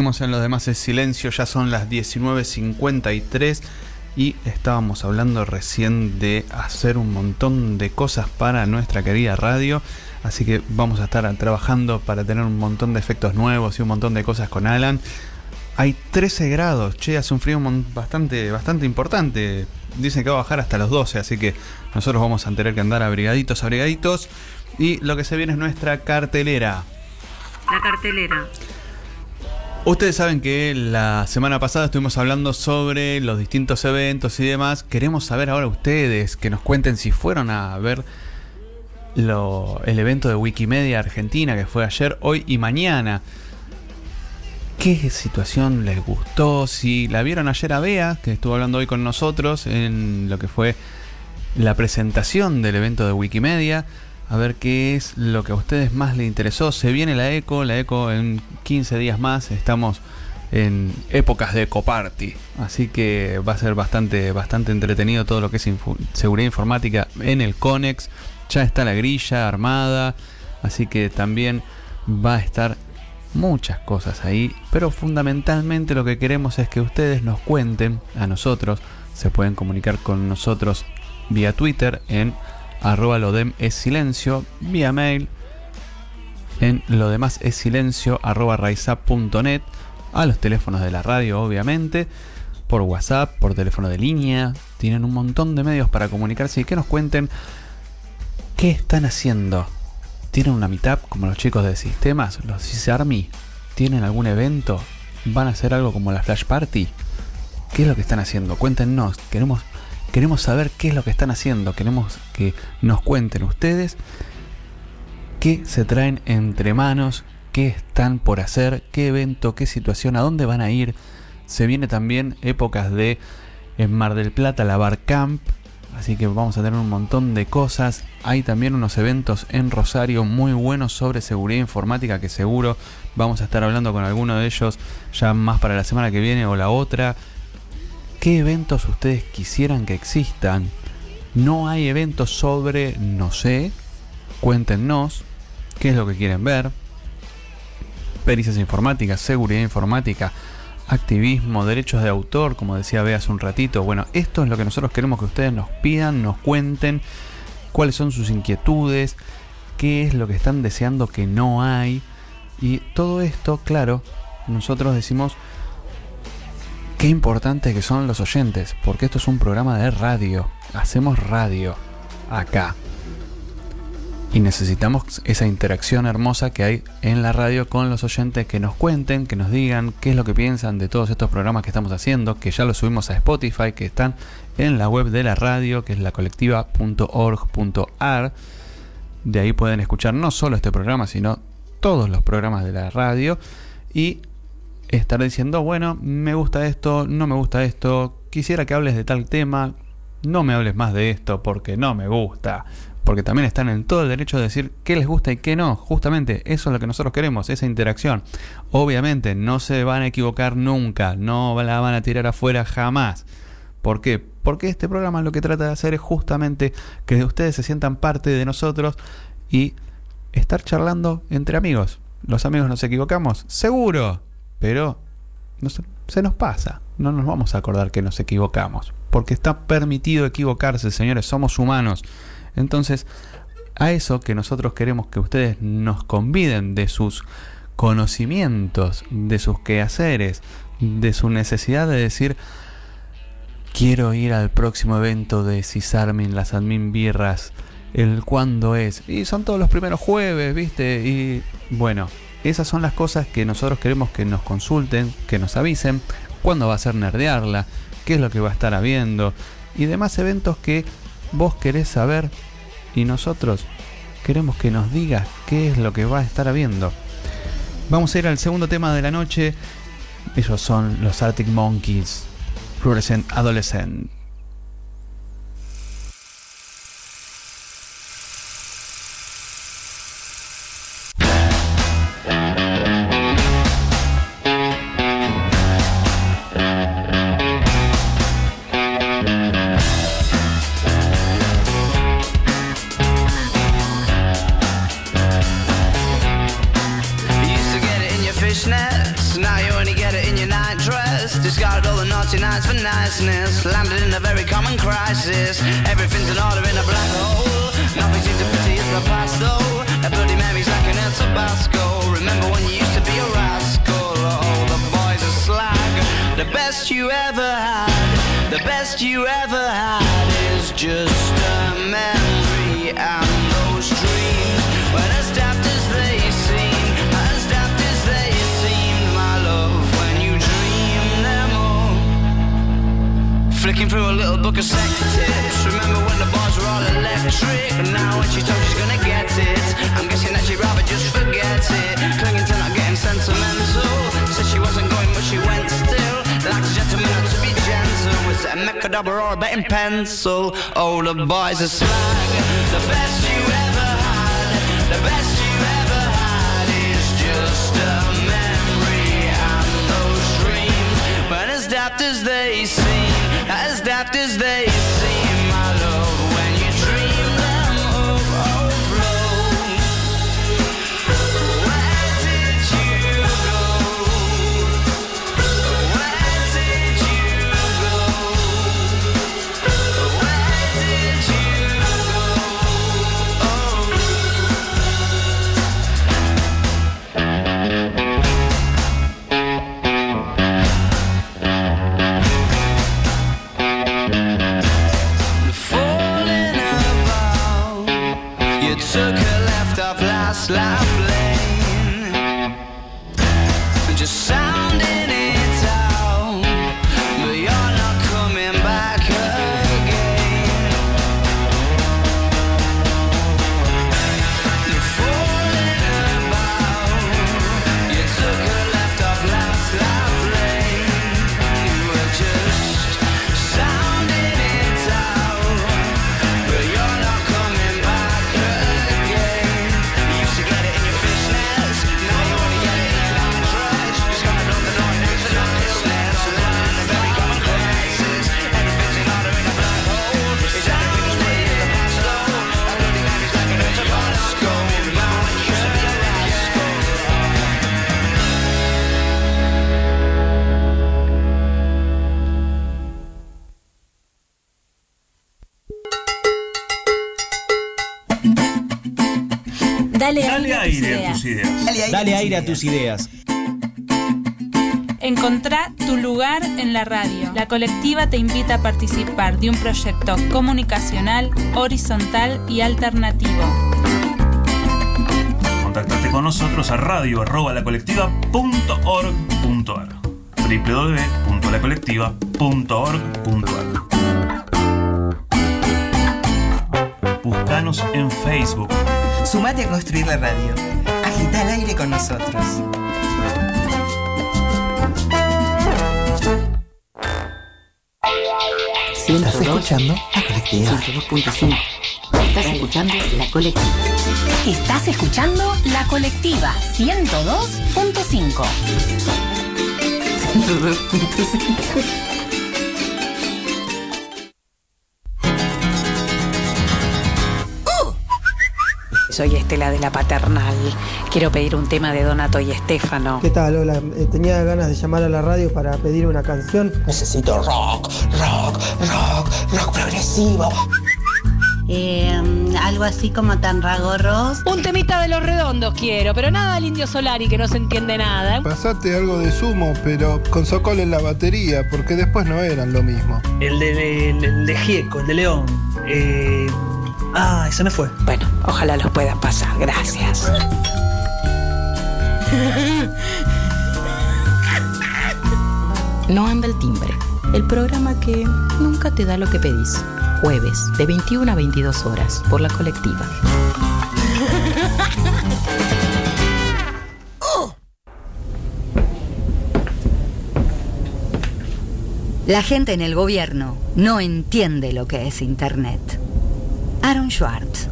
Seguimos en Los Demás es Silencio, ya son las diecinueve cincuenta y tres y estábamos hablando recién de hacer un montón de cosas para nuestra querida radio, así que vamos a estar trabajando para tener un montón de efectos nuevos y un montón de cosas con Alan. Hay trece grados, che, hace un frío bastante, bastante importante, dicen que va a bajar hasta los doce, así que nosotros vamos a tener que andar abrigaditos, abrigaditos, y lo que se viene es nuestra cartelera. La cartelera. Ustedes saben que la semana pasada estuvimos hablando sobre los distintos eventos y demás. Queremos saber ahora ustedes, que nos cuenten si fueron a ver lo, el evento de Wikimedia Argentina que fue ayer, hoy y mañana. ¿Qué situación les gustó? Si la vieron ayer a Bea, que estuvo hablando hoy con nosotros en lo que fue la presentación del evento de Wikimedia. A ver qué es lo que a ustedes más les interesó. Se viene la Eco, la Eco en quince días más. Estamos en épocas de Eco Party. Así que va a ser bastante, bastante entretenido todo lo que es infu- seguridad informática en el Conex. Ya está la grilla armada. Así que también va a estar muchas cosas ahí. Pero fundamentalmente lo que queremos es que ustedes nos cuenten a nosotros. Se pueden comunicar con nosotros vía Twitter en arroba lo dem es silencio, vía mail en lo demás es silencio arroba raizap punto net, a los teléfonos de la radio obviamente, por WhatsApp, por teléfono de línea. Tienen un montón de medios para comunicarse y que nos cuenten qué están haciendo. ¿Tienen una meetup como los chicos de sistemas? ¿Los CISARMY? ¿Tienen algún evento? ¿Van a hacer algo como la Flash Party? ¿Qué es lo que están haciendo? Cuéntenos, queremos Queremos saber qué es lo que están haciendo. Queremos que nos cuenten ustedes qué se traen entre manos, qué están por hacer, qué evento, qué situación, a dónde van a ir. Se viene también épocas de en Mar del Plata, la Barcamp, así que vamos a tener un montón de cosas. Hay también unos eventos en Rosario muy buenos sobre seguridad informática que seguro vamos a estar hablando con alguno de ellos ya más para la semana que viene o la otra. ¿Qué eventos ustedes quisieran que existan? No hay eventos sobre, no sé, cuéntenos qué es lo que quieren ver. Pericias informáticas, seguridad informática, activismo, derechos de autor, como decía Bea hace un ratito. Bueno, esto es lo que nosotros queremos que ustedes nos pidan, nos cuenten cuáles son sus inquietudes, qué es lo que están deseando que no hay. Y todo esto, claro, nosotros decimos qué importante que son los oyentes, porque esto es un programa de radio. Hacemos radio acá. Y necesitamos esa interacción hermosa que hay en la radio con los oyentes, que nos cuenten, que nos digan qué es lo que piensan de todos estos programas que estamos haciendo, que ya los subimos a Spotify, que están en la web de la radio, que es la colectiva punto org punto ar. De ahí pueden escuchar no solo este programa, sino todos los programas de la radio y estar diciendo, bueno, me gusta esto, no me gusta esto, quisiera que hables de tal tema, no me hables más de esto porque no me gusta, porque también están en todo el derecho de decir qué les gusta y qué no. Justamente eso es lo que nosotros queremos, esa interacción. Obviamente no se van a equivocar nunca, no la van a tirar afuera jamás. ¿Por qué? Porque este programa lo que trata de hacer es justamente que ustedes se sientan parte de nosotros y estar charlando entre amigos. ¿Los amigos nos equivocamos? ¡Seguro! Pero no se, se nos pasa, no nos vamos a acordar que nos equivocamos, porque está permitido equivocarse, señores, somos humanos. Entonces, a eso que nosotros queremos que ustedes nos conviden de sus conocimientos, de sus quehaceres, de su necesidad de decir, quiero ir al próximo evento de CISARMY, las Admin Birras, el cuándo es, y son todos los primeros jueves, ¿viste? Y bueno, esas son las cosas que nosotros queremos que nos consulten, que nos avisen, cuándo va a ser Nerdearla, qué es lo que va a estar habiendo y demás eventos que vos querés saber y nosotros queremos que nos digas qué es lo que va a estar habiendo. Vamos a ir al segundo tema de la noche. Ellos son los Arctic Monkeys, Fluorescent Adolescent. Fishnets, now you only get Discarded all the naughty nights for niceness. Landed in a very common crisis. Everything's in order in a black hole. Nothing seems to pity is the past though. A Bloody Mary's like an El Tabasco. Remember when you used to be a rascal? Oh, the boys are slag. The best you ever had, the best you ever had is just a memory. And those dreams were as daft as they seem, as daft as they seemed, my love, when you dream them all. Flicking through a little book of sex tips. Remember when the bars were all electric? And now when she told she's gonna get it, I'm guessing that she'd rather just forget it. Clinging to not getting sentimental. Said she wasn't going but she went still. Like a gentleman had to be gentle. Was it a Mechadabra or a betting pencil? Oh, the boys are slag. The best you ever had, the best you ever had is just a memory. And those dreams weren't as daft as they seem, as daft as they seem, my love, when you dream them of overflow. Where did you go? Where did you go? Where did you go? Oh. Falling about, you took a left off last life lane, just sounding it out, but you're not coming back again. Falling about, you took a left off last life lane, you were just sounding it out, but you're not coming back again. You used to get it in your fishnets, now you only get it in your long dress. Just gonna blow the door next to niceness. Learn a very common crisis. Everything's in order in a black hole. Is everything as pretty as the past though? A Bloody Mary's like an El Tabasco. Remember when you used to be a rascal? Dale, Dale aire aire a a tus tus ideas. ideas. Dale aire a tus ideas. Encontrá tu lugar en la radio. La colectiva te invita a participar de un proyecto comunicacional, horizontal y alternativo. Contactate con nosotros a radio arroba lacolectiva punto org punto ar doble u doble u doble u punto la colectiva punto org punto ar. Búscanos en Facebook. Sumate a construir la radio. Agita el aire con nosotros. ¿Estás escuchando La Colectiva? ciento dos punto cinco. Estás escuchando La Colectiva. Estás escuchando La Colectiva ciento dos punto cinco. ciento dos punto cinco. Soy Estela de la Paternal. Quiero pedir un tema de Donato y Estefano. ¿Qué tal? Hola, eh, tenía ganas de llamar a la radio para pedir una canción. Necesito rock, rock, rock, rock progresivo. Eh, algo así como Tanragorros. Un temita de Los Redondos quiero, pero nada del Indio Solari que no se entiende nada. Pasate algo de Sumo, pero con Sokol en la batería, porque después no eran lo mismo. El de, el, el de Gieco, el de León. Eh, ah, ese me fue. Bueno, ojalá los puedan pasar. Gracias. No anda el timbre. El programa que nunca te da lo que pedís. Jueves, de veintiuna a veintidós horas, por La Colectiva. La gente en el gobierno no entiende lo que es Internet. Aaron Schwartz.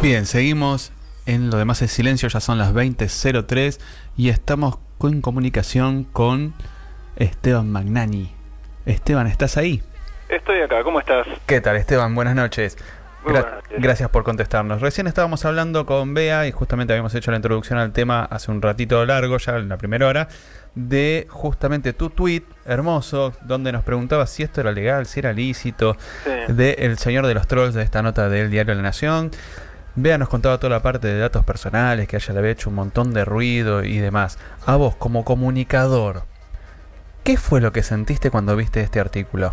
Bien, seguimos en Lo demás es silencio, ya son las veinte cero tres y estamos en comunicación con Esteban Magnani. Esteban, ¿estás ahí? Estoy acá, ¿cómo estás? ¿Qué tal, Esteban? Buenas noches. Muy Gra- buenas noches. Gracias por contestarnos. Recién estábamos hablando con Bea y justamente habíamos hecho la introducción al tema hace un ratito largo, ya en la primera hora, de justamente tu tweet hermoso, donde nos preguntabas si esto era legal, si era lícito, Sí. de El Señor de los Trolls, de esta nota del diario La Nación. Bea nos contaba toda la parte de datos personales, que a ella le había hecho un montón de ruido y demás. A vos, como comunicador, ¿qué fue lo que sentiste cuando viste este artículo?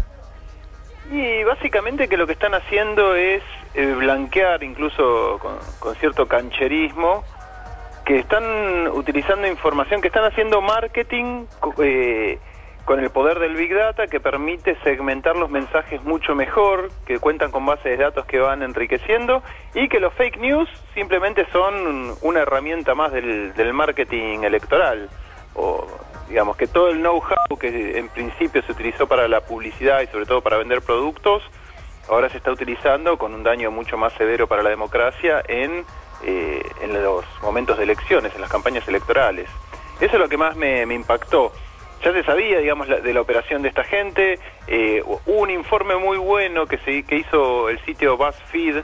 Y básicamente que lo que están haciendo es eh, blanquear, incluso con, con cierto cancherismo, que están utilizando información, que están haciendo marketing eh, con el poder del Big Data, que permite segmentar los mensajes mucho mejor, que cuentan con bases de datos que van enriqueciendo, y que los fake news simplemente son una herramienta más del, del marketing electoral. O digamos que todo el know-how que en principio se utilizó para la publicidad y sobre todo para vender productos, ahora se está utilizando con un daño mucho más severo para la democracia en, eh, en los momentos de elecciones, en las campañas electorales. Eso es lo que más me, me impactó. Ya se sabía, digamos, la, de la operación de esta gente. Eh, hubo un informe muy bueno que, se, que hizo el sitio BuzzFeed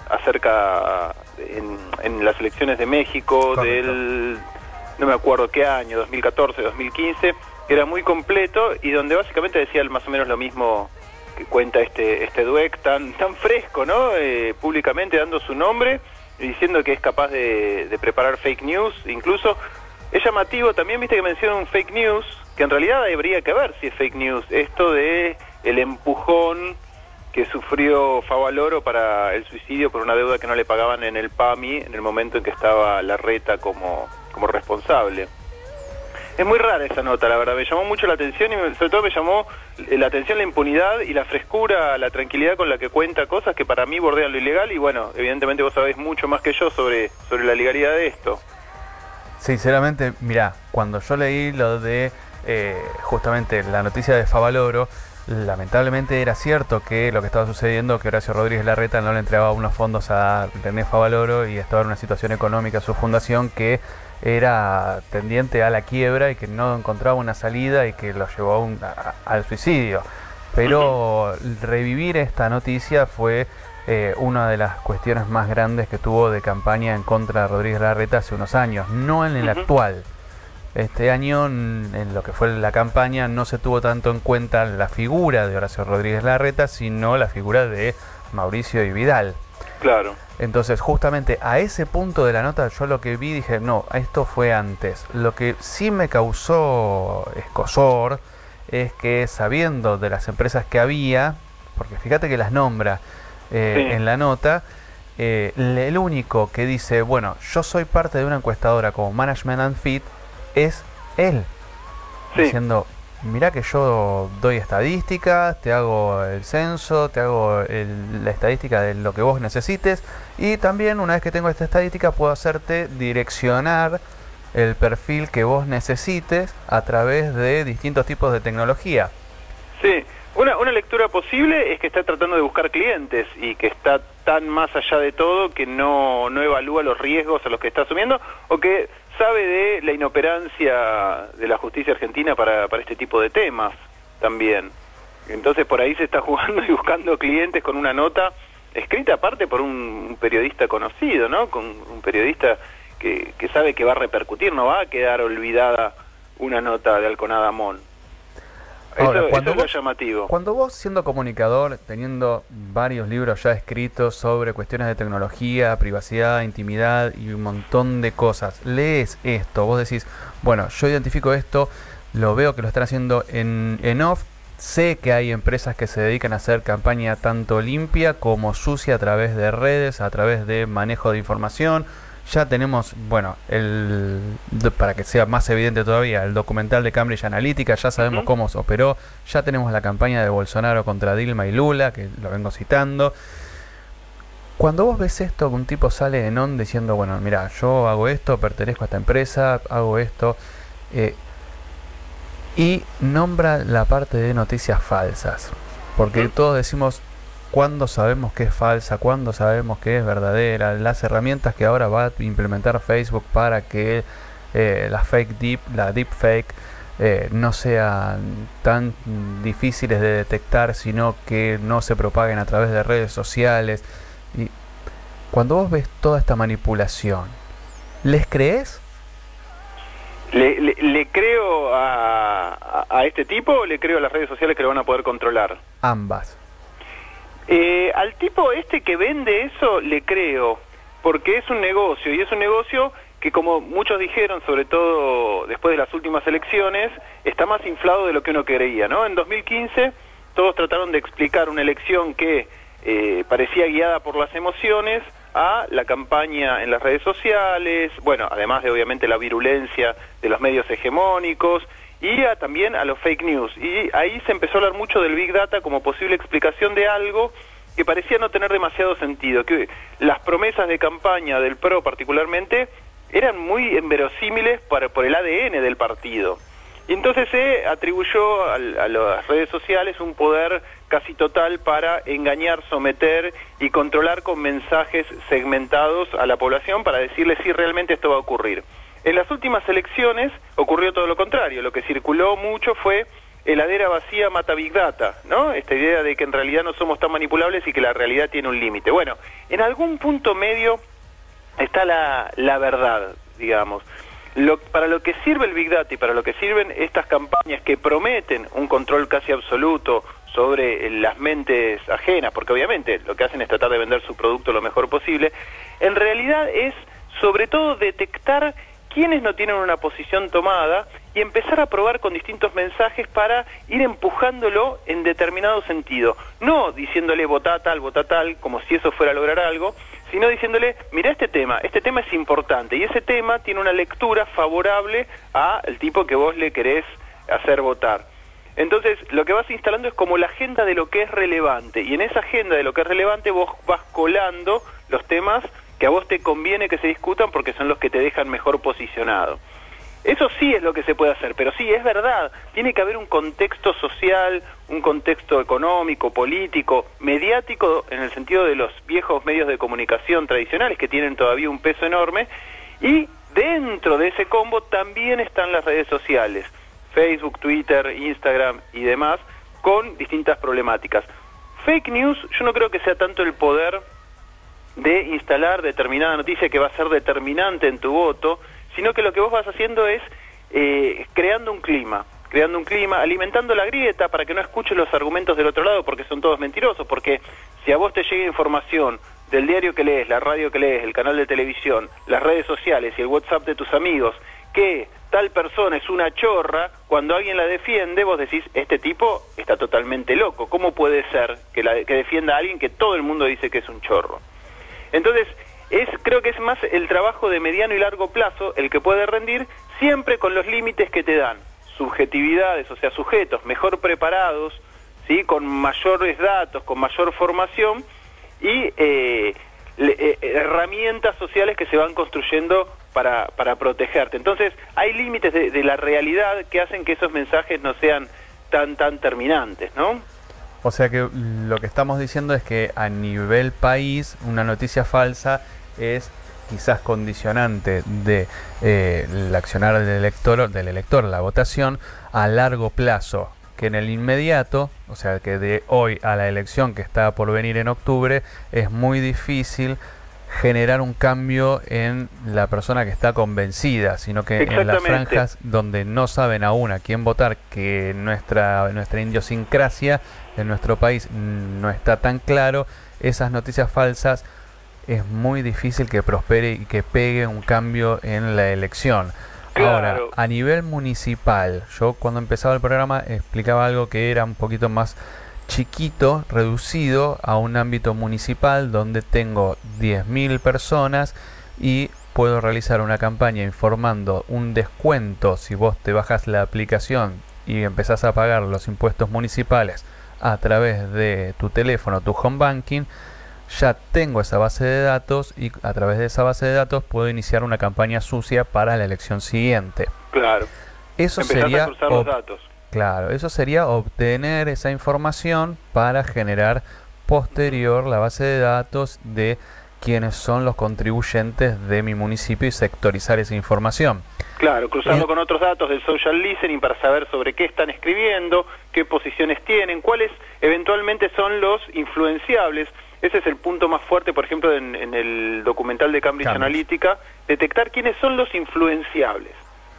acerca en, en las elecciones de México. Correcto. Del... no me acuerdo qué año, dos mil catorce, dos mil quince, era muy completo y donde básicamente decía más o menos lo mismo que cuenta este este Dweck, tan tan fresco, ¿no? Eh, públicamente dando su nombre y diciendo que es capaz de, de preparar fake news. Incluso es llamativo también, viste que menciona un fake news, que en realidad habría que ver si es fake news, esto de el empujón que sufrió Favaloro para el suicidio por una deuda que no le pagaban en el P A M I en el momento en que estaba Larreta como como responsable. Es muy rara esa nota, la verdad, me llamó mucho la atención y me, sobre todo me llamó la atención la impunidad y la frescura, la tranquilidad con la que cuenta cosas que para mí bordean lo ilegal y bueno, evidentemente vos sabés mucho más que yo sobre, sobre la legalidad de esto. Sinceramente, mirá, cuando yo leí lo de eh, justamente la noticia de Favaloro, lamentablemente era cierto que lo que estaba sucediendo, que Horacio Rodríguez Larreta no le entregaba unos fondos a René Favaloro y estaba en una situación económica su fundación que era tendiente a la quiebra y que no encontraba una salida y que lo llevó a un, a, al suicidio. Pero revivir esta noticia fue eh, una de las cuestiones más grandes que tuvo de campaña en contra de Rodríguez Larreta hace unos años, no en el uh-huh. actual. Este año, en lo que fue la campaña, no se tuvo tanto en cuenta la figura de Horacio Rodríguez Larreta, sino la figura de Mauricio y Vidal. Claro. Entonces, justamente a ese punto de la nota, yo lo que vi, dije, no, esto fue antes. Lo que sí me causó escozor es que, sabiendo de las empresas que había, porque fíjate que las nombra eh, sí. en la nota, eh, el único que dice, bueno, yo soy parte de una encuestadora como Management and Fit, es él, sí. diciendo, mirá que yo doy estadísticas, te hago el censo, te hago el, la estadística de lo que vos necesites y también una vez que tengo esta estadística puedo hacerte direccionar el perfil que vos necesites a través de distintos tipos de tecnología. Sí, una, una lectura posible es que está tratando de buscar clientes y que está tan más allá de todo que no, no evalúa los riesgos a los que está asumiendo o que sabe de la inoperancia de la justicia argentina para, para este tipo de temas también. Entonces por ahí se está jugando y buscando clientes con una nota escrita aparte por un, un periodista conocido, ¿no? Con un periodista que, que sabe que va a repercutir, no va a quedar olvidada una nota de Alconada Amón. Ahora, eso, cuando eso vos, es lo llamativo. Cuando vos, siendo comunicador, teniendo varios libros ya escritos sobre cuestiones de tecnología, privacidad, intimidad y un montón de cosas, lees esto, vos decís, bueno, yo identifico esto, lo veo que lo están haciendo en, en off, sé que hay empresas que se dedican a hacer campaña tanto limpia como sucia a través de redes, a través de manejo de información. Ya tenemos, bueno, el para que sea más evidente todavía, el documental de Cambridge Analytica, ya sabemos uh-huh. cómo se operó, ya tenemos la campaña de Bolsonaro contra Dilma y Lula, que lo vengo citando. Cuando vos ves esto, que un tipo sale en on diciendo, bueno, mira, yo hago esto, pertenezco a esta empresa, hago esto, eh, y nombra la parte de noticias falsas, porque uh-huh. todos decimos, ¿cuándo sabemos que es falsa? ¿Cuándo sabemos que es verdadera? Las herramientas que ahora va a implementar Facebook para que eh, la fake deep, la deepfake eh, no sean tan difíciles de detectar, sino que no se propaguen a través de redes sociales. Y cuando vos ves toda esta manipulación, ¿les crees? ¿Le, le, le creo a, a, a este tipo o le creo a las redes sociales que lo van a poder controlar? Ambas. Eh, al tipo este que vende eso le creo, porque es un negocio, y es un negocio que, como muchos dijeron, sobre todo después de las últimas elecciones, está más inflado de lo que uno creía, ¿no? En dos mil quince todos trataron de explicar una elección que eh, parecía guiada por las emociones a la campaña en las redes sociales, bueno, además de obviamente la virulencia de los medios hegemónicos, y a, también a los fake news. Y ahí se empezó a hablar mucho del Big Data como posible explicación de algo que parecía no tener demasiado sentido, que las promesas de campaña del PRO particularmente eran muy inverosímiles para, por el A D N del partido. Y entonces se atribuyó a, a las redes sociales un poder casi total para engañar, someter y controlar con mensajes segmentados a la población para decirle si realmente esto va a ocurrir. En las últimas elecciones ocurrió todo lo contrario. Lo que circuló mucho fue heladera vacía mata Big Data, ¿no? Esta idea de que en realidad no somos tan manipulables y que la realidad tiene un límite. Bueno, en algún punto medio está la, la verdad, digamos. Lo, para lo que sirve el Big Data y para lo que sirven estas campañas que prometen un control casi absoluto sobre las mentes ajenas, porque obviamente lo que hacen es tratar de vender su producto lo mejor posible, en realidad es sobre todo detectar quiénes no tienen una posición tomada y empezar a probar con distintos mensajes para ir empujándolo en determinado sentido. No diciéndole votá tal, votá tal, como si eso fuera a lograr algo, sino diciéndole, mira este tema, este tema es importante, y ese tema tiene una lectura favorable al tipo que vos le querés hacer votar. Entonces, lo que vas instalando es como la agenda de lo que es relevante, y en esa agenda de lo que es relevante vos vas colando los temas que a vos te conviene que se discutan porque son los que te dejan mejor posicionado. Eso sí es lo que se puede hacer, pero sí, es verdad, tiene que haber un contexto social, un contexto económico, político, mediático, en el sentido de los viejos medios de comunicación tradicionales que tienen todavía un peso enorme, y dentro de ese combo también están las redes sociales, Facebook, Twitter, Instagram y demás, con distintas problemáticas. Fake news, yo no creo que sea tanto el poder de instalar determinada noticia que va a ser determinante en tu voto, sino que lo que vos vas haciendo es eh, creando un clima, creando un clima, alimentando la grieta para que no escuches los argumentos del otro lado porque son todos mentirosos, porque si a vos te llega información del diario que lees, la radio que lees, el canal de televisión, las redes sociales y el WhatsApp de tus amigos, que tal persona es una chorra, cuando alguien la defiende, vos decís, este tipo está totalmente loco, ¿cómo puede ser que, la, que defienda a alguien que todo el mundo dice que es un chorro? Entonces, es creo que es más el trabajo de mediano y largo plazo el que puede rendir, siempre con los límites que te dan subjetividades, o sea, sujetos mejor preparados, ¿sí?, con mayores datos, con mayor formación y eh, le, eh, herramientas sociales que se van construyendo para, para protegerte. Entonces, hay límites de, de la realidad que hacen que esos mensajes no sean tan, tan terminantes, ¿no? O sea que lo que estamos diciendo es que a nivel país una noticia falsa es quizás condicionante de eh, el accionar del elector, del elector, la votación a largo plazo, que en el inmediato, o sea que de hoy a la elección que está por venir en octubre, es muy difícil generar un cambio en la persona que está convencida, sino que en las franjas donde no saben aún a quién votar, que nuestra, nuestra idiosincrasia en nuestro país no está tan claro, esas noticias falsas es muy difícil que prospere y que pegue un cambio en la elección. Claro. Ahora, a nivel municipal, yo cuando empezaba el programa explicaba algo que era un poquito más chiquito, reducido a un ámbito municipal donde tengo diez mil personas y puedo realizar una campaña informando un descuento si vos te bajas la aplicación y empezás a pagar los impuestos municipales a través de tu teléfono, tu home banking. Ya tengo esa base de datos y a través de esa base de datos puedo iniciar una campaña sucia para la elección siguiente. Claro. Eso Empezás sería a cruzar los datos. Claro, eso sería obtener esa información para generar posterior la base de datos de quiénes son los contribuyentes de mi municipio y sectorizar esa información. Claro, cruzarlo Eh, con otros datos del social listening para saber sobre qué están escribiendo, qué posiciones tienen, cuáles eventualmente son los influenciables. Ese es el punto más fuerte, por ejemplo, en, en el documental de Cambridge, Cambridge Analytica, detectar quiénes son los influenciables.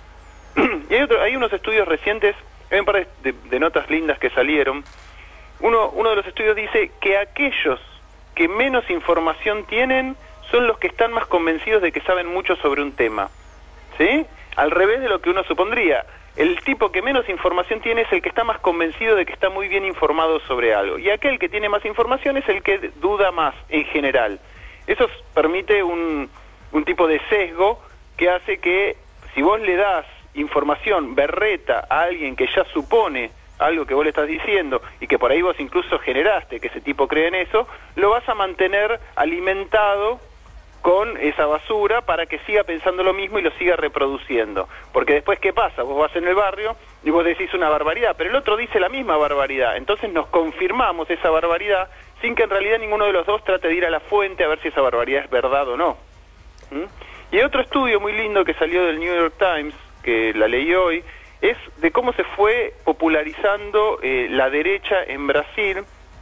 Y hay, otro, hay unos estudios recientes, hay un par de, de, de notas lindas que salieron. Uno, uno de los estudios dice que aquellos que menos información tienen son los que están más convencidos de que saben mucho sobre un tema, ¿sí? Al revés de lo que uno supondría. El tipo que menos información tiene es el que está más convencido de que está muy bien informado sobre algo. Y aquel que tiene más información es el que duda más, en general. Eso permite un, un tipo de sesgo que hace que si vos le das información berreta a alguien que ya supone algo que vos le estás diciendo y que por ahí vos incluso generaste que ese tipo cree en eso, lo vas a mantener alimentado con esa basura para que siga pensando lo mismo y lo siga reproduciendo. Porque después, ¿qué pasa? Vos vas en el barrio y vos decís una barbaridad, pero el otro dice la misma barbaridad. Entonces nos confirmamos esa barbaridad sin que en realidad ninguno de los dos trate de ir a la fuente a ver si esa barbaridad es verdad o no. ¿Mm? Y hay otro estudio muy lindo que salió del New York Times, que la leí hoy, es de cómo se fue popularizando eh, la derecha en Brasil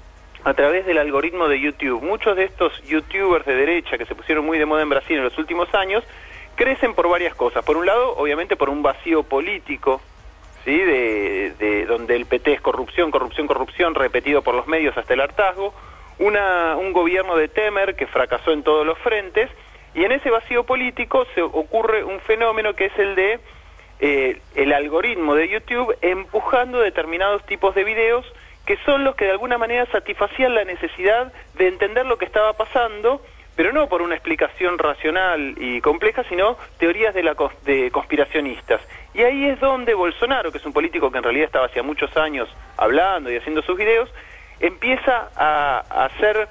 a través del algoritmo de YouTube. Muchos de estos youtubers de derecha que se pusieron muy de moda en Brasil en los últimos años crecen por varias cosas. Por un lado, obviamente por un vacío político, ¿sí? de, de donde el P T es corrupción, corrupción, corrupción, repetido por los medios hasta el hartazgo, una, un gobierno de Temer que fracasó en todos los frentes, y en ese vacío político se ocurre un fenómeno que es el de eh, el algoritmo de YouTube empujando determinados tipos de videos que son los que de alguna manera satisfacían la necesidad de entender lo que estaba pasando, pero no por una explicación racional y compleja, sino teorías de, la, de conspiracionistas. Y ahí es donde Bolsonaro, que es un político que en realidad estaba hacía muchos años hablando y haciendo sus videos, empieza a, a ser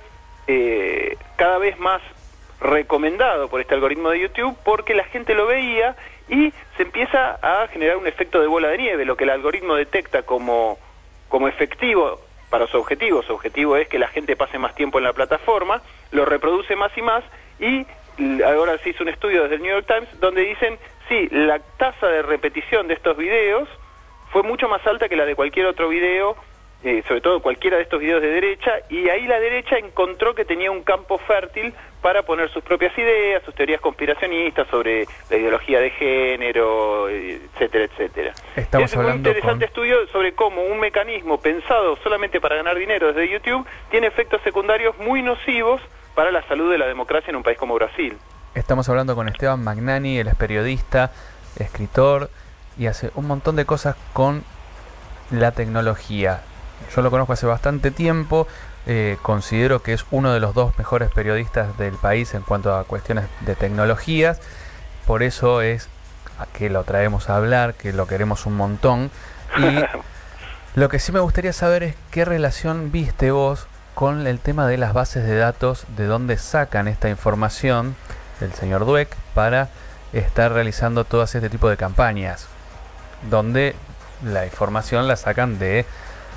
eh, cada vez más recomendado por este algoritmo de YouTube porque la gente lo veía y se empieza a generar un efecto de bola de nieve. Lo que el algoritmo detecta como, como efectivo para su objetivo, su objetivo es que la gente pase más tiempo en la plataforma, lo reproduce más y más, y ahora se hizo un estudio desde el New York Times donde dicen, sí, la tasa de repetición de estos videos fue mucho más alta que la de cualquier otro video, eh, sobre todo cualquiera de estos videos de derecha, y ahí la derecha encontró que tenía un campo fértil para poner sus propias ideas, sus teorías conspiracionistas sobre la ideología de género, etcétera, etcétera. Estamos es un muy hablando interesante con... estudio sobre cómo un mecanismo pensado solamente para ganar dinero desde YouTube tiene efectos secundarios muy nocivos para la salud de la democracia en un país como Brasil. Estamos hablando con Esteban Magnani, él es periodista, escritor y hace un montón de cosas con la tecnología. Yo lo conozco hace bastante tiempo, eh, considero que es uno de los dos mejores periodistas del país en cuanto a cuestiones de tecnologías, por eso es que lo traemos a hablar, que lo queremos un montón. Y lo que sí me gustaría saber es qué relación viste vos con el tema de las bases de datos, de dónde sacan esta información del señor Dweck para estar realizando todo este tipo de campañas, donde la información la sacan de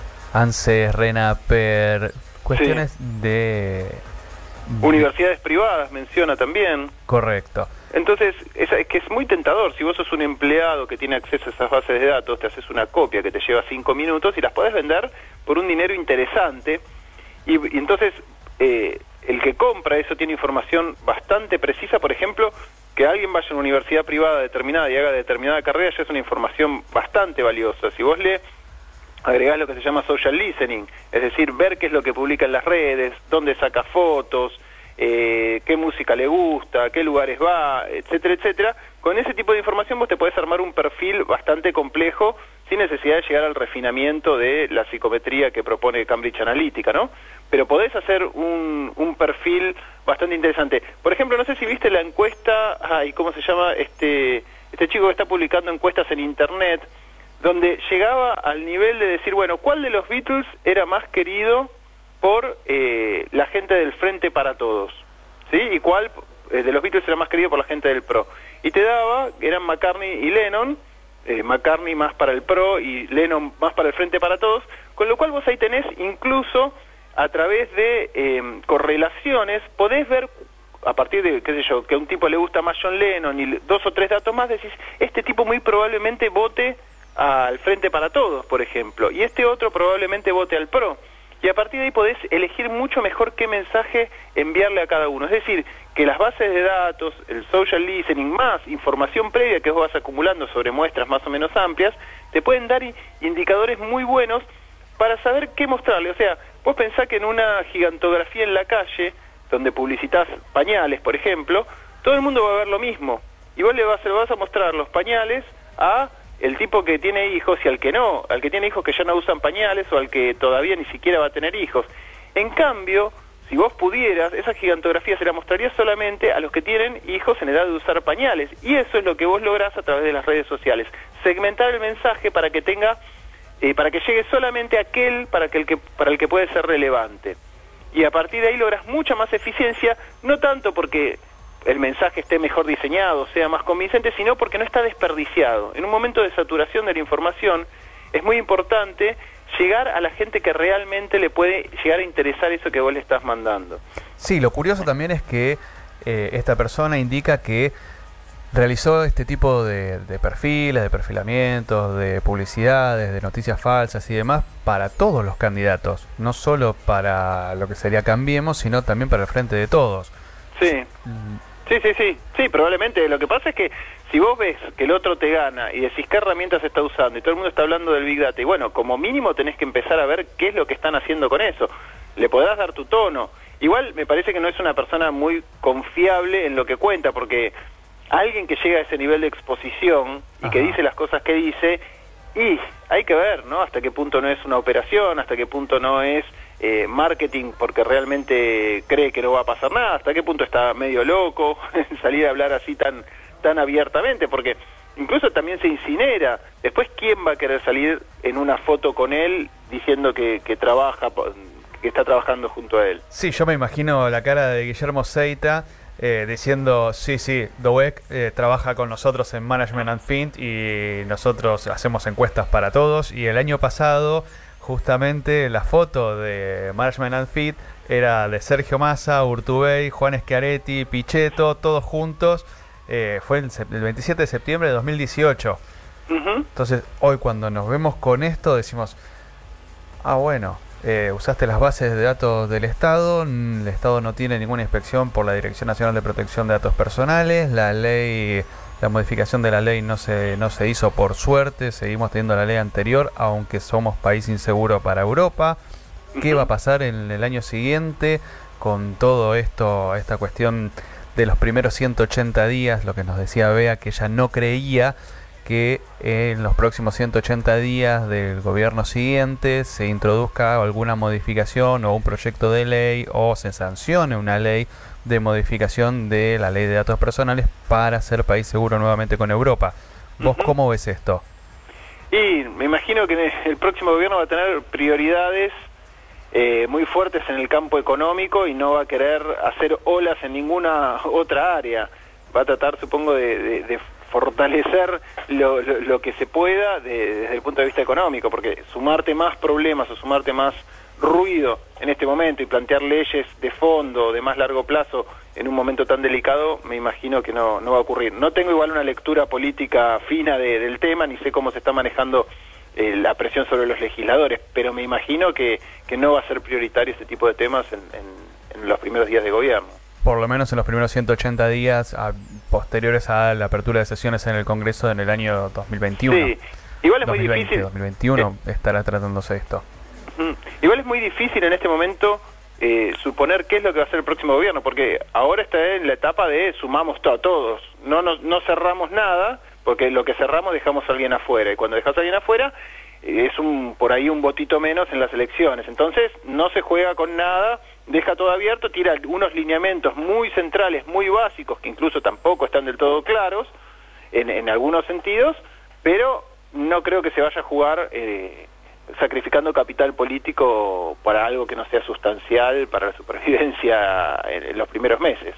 ANSES, RENAPER, cuestiones sí. de... Universidades privadas menciona también. Correcto. Entonces, es, es que es muy tentador. Si vos sos un empleado que tiene acceso a esas bases de datos, te haces una copia que te lleva cinco minutos y las podés vender por un dinero interesante. Y, y entonces, eh, el que compra eso tiene información bastante precisa. Por ejemplo, que alguien vaya a una universidad privada determinada y haga determinada carrera ya es una información bastante valiosa. Si vos le agregás lo que se llama social listening, es decir, ver qué es lo que publica en las redes, dónde saca fotos, eh, qué música le gusta, qué lugares va, etcétera, etcétera, con ese tipo de información vos te podés armar un perfil bastante complejo sin necesidad de llegar al refinamiento de la psicometría que propone Cambridge Analytica, ¿no? Pero podés hacer un, un perfil bastante interesante. Por ejemplo, no sé si viste la encuesta, ay, ¿cómo se llama? Este, este chico que está publicando encuestas en Internet, donde llegaba al nivel de decir, bueno, ¿cuál de los Beatles era más querido por eh, la gente del Frente para Todos? ¿Sí? ¿Y cuál eh, de los Beatles era más querido por la gente del Pro? Y te daba, eran McCartney y Lennon, eh, McCartney más para el Pro y Lennon más para el Frente para Todos, con lo cual vos ahí tenés incluso a través de eh, correlaciones, podés ver, a partir de, qué sé yo, que a un tipo le gusta más John Lennon y dos o tres datos más, decís, este tipo muy probablemente vote al Frente para Todos, por ejemplo, y este otro probablemente vote al PRO. Y a partir de ahí podés elegir mucho mejor qué mensaje enviarle a cada uno. Es decir, que las bases de datos, el social listening, más información previa que vos vas acumulando sobre muestras más o menos amplias, te pueden dar indicadores muy buenos para saber qué mostrarle. O sea, vos pensás que en una gigantografía en la calle, donde publicitas pañales, por ejemplo, todo el mundo va a ver lo mismo. Y vos le vas, le vas a mostrar los pañales a el tipo que tiene hijos y al que no, al que tiene hijos que ya no usan pañales o al que todavía ni siquiera va a tener hijos. En cambio, si vos pudieras, esa gigantografía se la mostraría solamente a los que tienen hijos en edad de usar pañales. Y eso es lo que vos lográs a través de las redes sociales. Segmentar el mensaje para que tenga, eh, para que llegue solamente a aquel para, que el que, para el que puede ser relevante. Y a partir de ahí logras mucha más eficiencia, no tanto porque el mensaje esté mejor diseñado, sea más convincente, sino porque no está desperdiciado. En un momento de saturación de la información es muy importante llegar a la gente que realmente le puede llegar a interesar eso que vos le estás mandando. Sí, lo curioso también es que eh, esta persona indica que realizó este tipo de, de perfiles, de perfilamientos, de publicidades, de noticias falsas y demás para todos los candidatos, no solo para lo que sería Cambiemos, sino también para el Frente de Todos. Sí. Sí, sí, sí, sí, probablemente. Lo que pasa es que si vos ves que el otro te gana y decís qué herramientas está usando y todo el mundo está hablando del Big Data, y bueno, como mínimo tenés que empezar a ver qué es lo que están haciendo con eso. Le podrás dar tu tono. Igual me parece que no es una persona muy confiable en lo que cuenta, porque alguien que llega a ese nivel de exposición y Ajá. que dice las cosas que dice, y hay que ver, ¿no? Hasta qué punto no es una operación, hasta qué punto no es eh, marketing porque realmente cree que no va a pasar nada, hasta qué punto está medio loco en salir a hablar así tan tan abiertamente, porque incluso también se incinera. Después, ¿quién va a querer salir en una foto con él diciendo que, que trabaja, que está trabajando junto a él? Sí, yo me imagino la cara de Guillermo Seita eh, diciendo, sí, sí, Dweck eh, trabaja con nosotros en Management and Fin y nosotros hacemos encuestas para todos, y el año pasado justamente la foto de Management and Fit era de Sergio Massa, Urtubey, Juan Schiaretti, Pichetto, todos juntos. Eh, fue el, el veintisiete de septiembre de dos mil dieciocho. Uh-huh. Entonces, hoy cuando nos vemos con esto decimos, ah, bueno, eh, usaste las bases de datos del Estado, el Estado no tiene ninguna inspección por la Dirección Nacional de Protección de Datos Personales, la ley, la modificación de la ley no se, no se hizo por suerte, seguimos teniendo la ley anterior, aunque somos país inseguro para Europa. ¿Qué va a pasar en el año siguiente con todo esto, esta cuestión de los primeros ciento ochenta días? Lo que nos decía Bea, que ella no creía que en los próximos ciento ochenta días del gobierno siguiente se introduzca alguna modificación o un proyecto de ley o se sancione una ley de modificación de la ley de datos personales para ser país seguro nuevamente con Europa. ¿Vos uh-huh. cómo ves esto? Y me imagino que el próximo gobierno va a tener prioridades Eh, muy fuertes en el campo económico y no va a querer hacer olas en ninguna otra área. Va a tratar, supongo, de, de, de fortalecer lo, lo, lo que se pueda de, desde el punto de vista económico, porque sumarte más problemas o sumarte más ruido en este momento y plantear leyes de fondo, de más largo plazo, en un momento tan delicado, me imagino que no, no va a ocurrir. No tengo igual una lectura política fina de, del tema, ni sé cómo se está manejando Eh, la presión sobre los legisladores, pero me imagino que, que no va a ser prioritario este tipo de temas en, en, en los primeros días de gobierno. Por lo menos en los primeros ciento ochenta días a, posteriores a la apertura de sesiones en el Congreso en el año dos mil veintiuno. Sí, igual es dos mil veinte, muy difícil. dos mil veintiuno eh, estará tratándose esto. Uh-huh. Igual es muy difícil en este momento eh, suponer qué es lo que va a hacer el próximo gobierno, porque ahora está en la etapa de sumamos to- a todos, no, no, no cerramos nada, porque lo que cerramos dejamos a alguien afuera, y cuando dejas a alguien afuera eh, es un por ahí un votito menos en las elecciones. Entonces no se juega con nada, deja todo abierto, tira unos lineamientos muy centrales, muy básicos, que incluso tampoco están del todo claros en, en algunos sentidos, pero no creo que se vaya a jugar eh, sacrificando capital político para algo que no sea sustancial para la supervivencia en, en los primeros meses.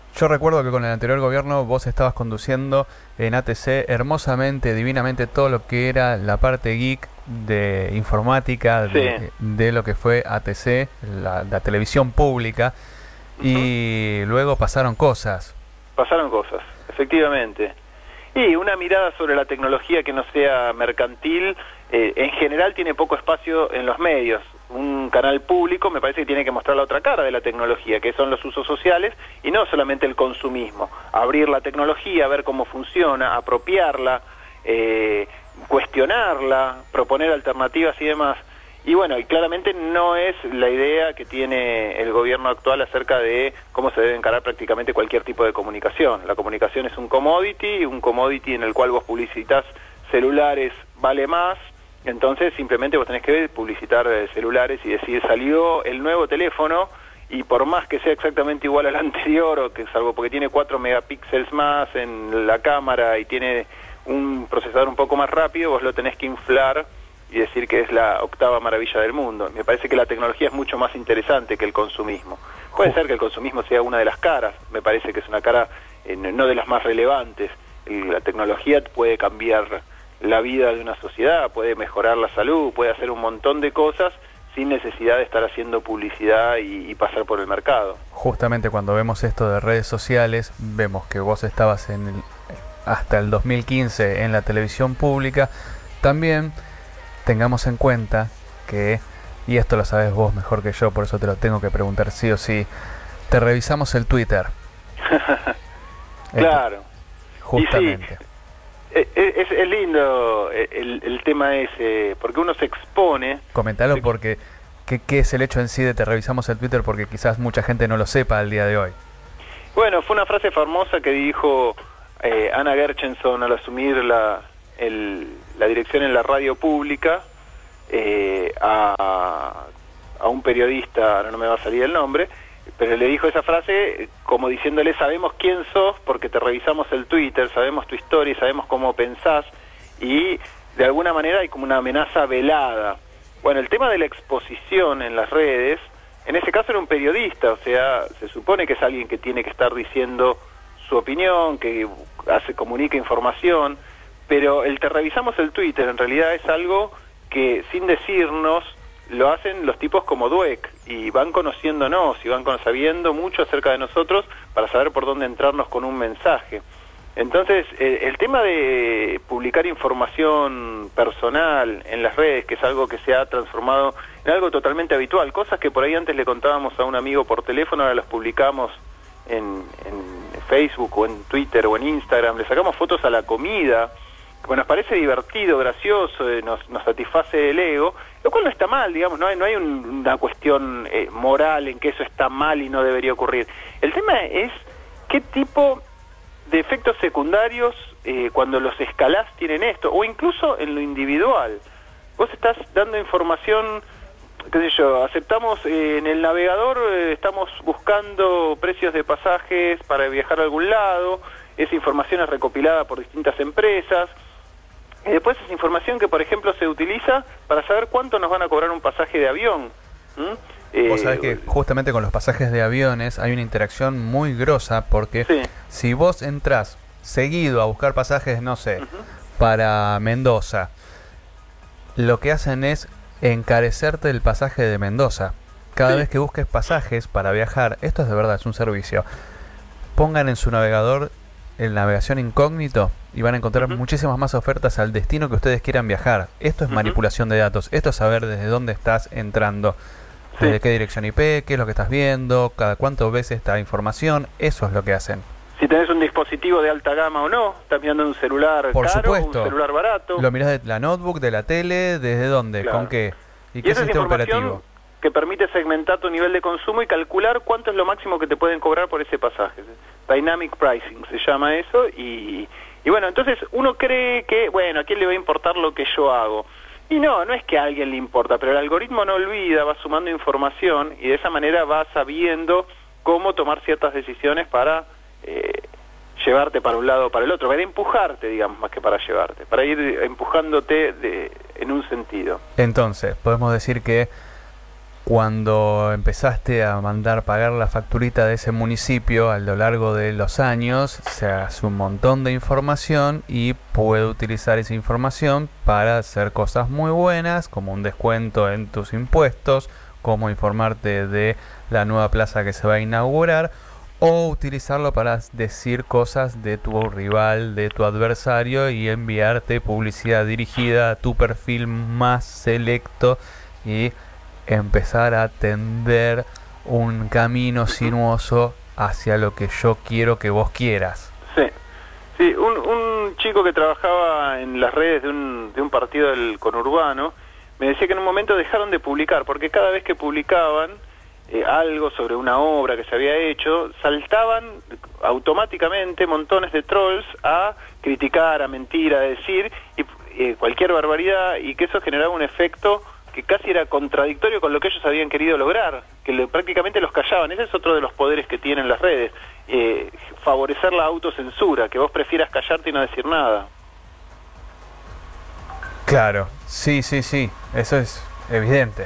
Yo recuerdo que con el anterior gobierno vos estabas conduciendo en A T C hermosamente, divinamente todo lo que era la parte geek de informática, Sí. de, de lo que fue A T C, la, la televisión pública, y luego pasaron cosas. Pasaron cosas, efectivamente. Y una mirada sobre la tecnología que no sea mercantil, eh, en general tiene poco espacio en los medios. Un canal público me parece que tiene que mostrar la otra cara de la tecnología, que son los usos sociales y no solamente el consumismo. Abrir la tecnología, ver cómo funciona, apropiarla, eh, cuestionarla, proponer alternativas y demás. Y bueno, y claramente no es la idea que tiene el gobierno actual acerca de cómo se debe encarar prácticamente cualquier tipo de comunicación. La comunicación es un commodity, un commodity en el cual vos publicitas celulares vale más, entonces simplemente vos tenés que publicitar eh, celulares y decir salió el nuevo teléfono y por más que sea exactamente igual al anterior, o que salvo porque tiene cuatro megapíxeles más en la cámara y tiene un procesador un poco más rápido, vos lo tenés que inflar y decir que es la octava maravilla del mundo. Me parece que la tecnología es mucho más interesante que el consumismo. Puede ser que el consumismo sea una de las caras, me parece que es una cara eh, no de las más relevantes. El, la tecnología puede cambiar la vida de una sociedad, puede mejorar la salud, puede hacer un montón de cosas sin necesidad de estar haciendo publicidad y, y pasar por el mercado. Justamente cuando vemos esto de redes sociales, vemos que vos estabas en el, hasta el dos mil quince en la televisión pública. También tengamos en cuenta que, y esto lo sabes vos mejor que yo, por eso te lo tengo que preguntar sí o sí, te revisamos el Twitter. Claro. Esto, justamente. Es, es, es lindo el, el tema ese, porque uno se expone. Comentalo se... porque, ¿qué, ¿qué es el hecho en sí de te revisamos el Twitter? Porque quizás mucha gente no lo sepa al día de hoy. Bueno, fue una frase famosa que dijo eh, Ana Gershenson al asumir la, el, la dirección en la radio pública eh, a, a un periodista, ahora no me va a salir el nombre, pero le dijo esa frase como diciéndole sabemos quién sos porque te revisamos el Twitter, sabemos tu historia, sabemos cómo pensás, y de alguna manera hay como una amenaza velada. Bueno, el tema de la exposición en las redes, en ese caso era un periodista, o sea, se supone que es alguien que tiene que estar diciendo su opinión, que hace, comunica información, pero el te revisamos el Twitter en realidad es algo que sin decirnos lo hacen los tipos como Dweck y van conociéndonos y van sabiendo mucho acerca de nosotros para saber por dónde entrarnos con un mensaje. Entonces, eh, el tema de publicar información personal en las redes, que es algo que se ha transformado en algo totalmente habitual, cosas que por ahí antes le contábamos a un amigo por teléfono, ahora las publicamos en, en Facebook o en Twitter o en Instagram, le sacamos fotos a la comida, que nos parece divertido, gracioso, eh, nos, nos satisface el ego, lo cual no está mal, digamos, no hay, no hay un, una cuestión eh, moral en que eso está mal y no debería ocurrir. El tema es qué tipo de efectos secundarios eh, cuando los escalás tienen esto, o incluso en lo individual. Vos estás dando información, qué sé yo, aceptamos eh, en el navegador, eh, estamos buscando precios de pasajes para viajar a algún lado, esa información es recopilada por distintas empresas, y después es información que, por ejemplo, se utiliza para saber cuánto nos van a cobrar un pasaje de avión. ¿Mm? Eh, Vos sabés que justamente con los pasajes de aviones hay una interacción muy grosa porque sí. Si vos entrás seguido a buscar pasajes, no sé, uh-huh. para Mendoza, lo que hacen es encarecerte el pasaje de Mendoza. Cada sí. vez que busques pasajes para viajar, esto es de verdad, es un servicio, pongan en su navegador el navegación incógnito y van a encontrar uh-huh. muchísimas más ofertas al destino que ustedes quieran viajar. Esto es uh-huh. manipulación de datos, esto es saber desde dónde estás entrando, sí. desde qué dirección I P, qué es lo que estás viendo, cada cuánto ves esta información, eso es lo que hacen. Si tenés un dispositivo de alta gama o no, estás mirando un celular Por caro, supuesto. un celular barato. Lo mirás de la notebook, de la tele, ¿desde dónde? Claro. ¿Con qué? ¿Y, y qué esa sistema es operativo? Que permite segmentar tu nivel de consumo y calcular cuánto es lo máximo que te pueden cobrar por ese pasaje. Dynamic pricing se llama eso, y, y bueno, entonces uno cree que, bueno, ¿a quién le va a importar lo que yo hago? Y no, no es que a alguien le importa, pero el algoritmo no olvida, va sumando información y de esa manera va sabiendo cómo tomar ciertas decisiones para eh, llevarte para un lado o para el otro, para empujarte, digamos, más que para llevarte, para ir empujándote de, en un sentido. Entonces, podemos decir que cuando empezaste a mandar pagar la facturita de ese municipio a lo largo de los años, se hace un montón de información y puede utilizar esa información para hacer cosas muy buenas, como un descuento en tus impuestos, como informarte de la nueva plaza que se va a inaugurar, o utilizarlo para decir cosas de tu rival, de tu adversario, y enviarte publicidad dirigida a tu perfil más selecto y empezar a tender un camino sinuoso hacia lo que yo quiero que vos quieras. Sí, sí, un, un chico que trabajaba en las redes de un, de un partido del conurbano me decía que en un momento dejaron de publicar, porque cada vez que publicaban eh, algo sobre una obra que se había hecho, saltaban automáticamente montones de trolls a criticar, a mentir, a decir y, eh, cualquier barbaridad, y que eso generaba un efecto que casi era contradictorio con lo que ellos habían querido lograr, que le, prácticamente los callaban. Ese es otro de los poderes que tienen las redes, eh, favorecer la autocensura, que vos prefieras callarte y no decir nada. Claro, sí, sí, sí, eso es evidente.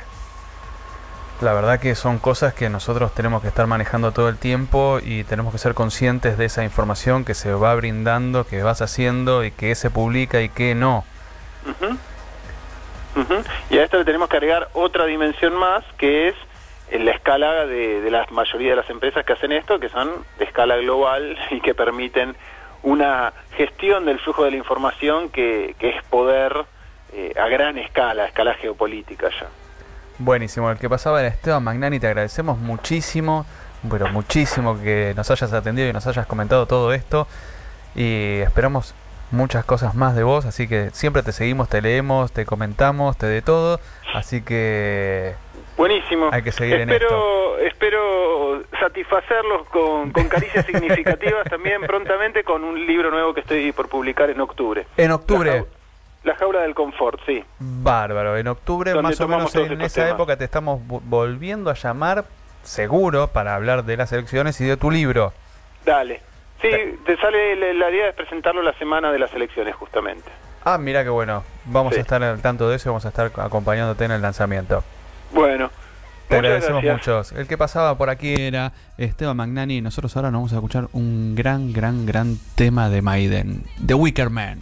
La verdad que son cosas que nosotros tenemos que estar manejando todo el tiempo y tenemos que ser conscientes de esa información que se va brindando, que vas haciendo y que se publica y que no. Uh-huh. Uh-huh. Y a esto le tenemos que agregar otra dimensión más, que es en la escala de, de la mayoría de las empresas que hacen esto, que son de escala global y que permiten una gestión del flujo de la información que, que es poder eh, a gran escala, a escala geopolítica ya. Buenísimo, el que pasaba era Esteban Magnani, te agradecemos muchísimo, pero muchísimo que nos hayas atendido y nos hayas comentado todo esto, y esperamos muchas cosas más de vos, así que siempre te seguimos, te leemos, te comentamos, te de todo, así que buenísimo. Hay que seguir espero, en esto. Espero satisfacerlos con, con caricias significativas también prontamente con un libro nuevo que estoy por publicar en octubre. En octubre. La, jau la jaula del confort, sí. Bárbaro, en octubre Donde más o menos en esa temas. época te estamos volviendo a llamar, seguro, para hablar de las elecciones y de tu libro. Dale. Sí, te sale la, la idea de presentarlo la semana de las elecciones, justamente. Ah, mira qué bueno. Vamos sí. a estar al tanto de eso y vamos a estar acompañándote en el lanzamiento. Bueno. Te agradecemos gracias. mucho. El que pasaba por aquí era Esteban Magnani y nosotros ahora nos vamos a escuchar un gran, gran, gran tema de Maiden, The Wicker Man.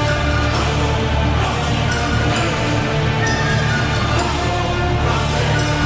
Thank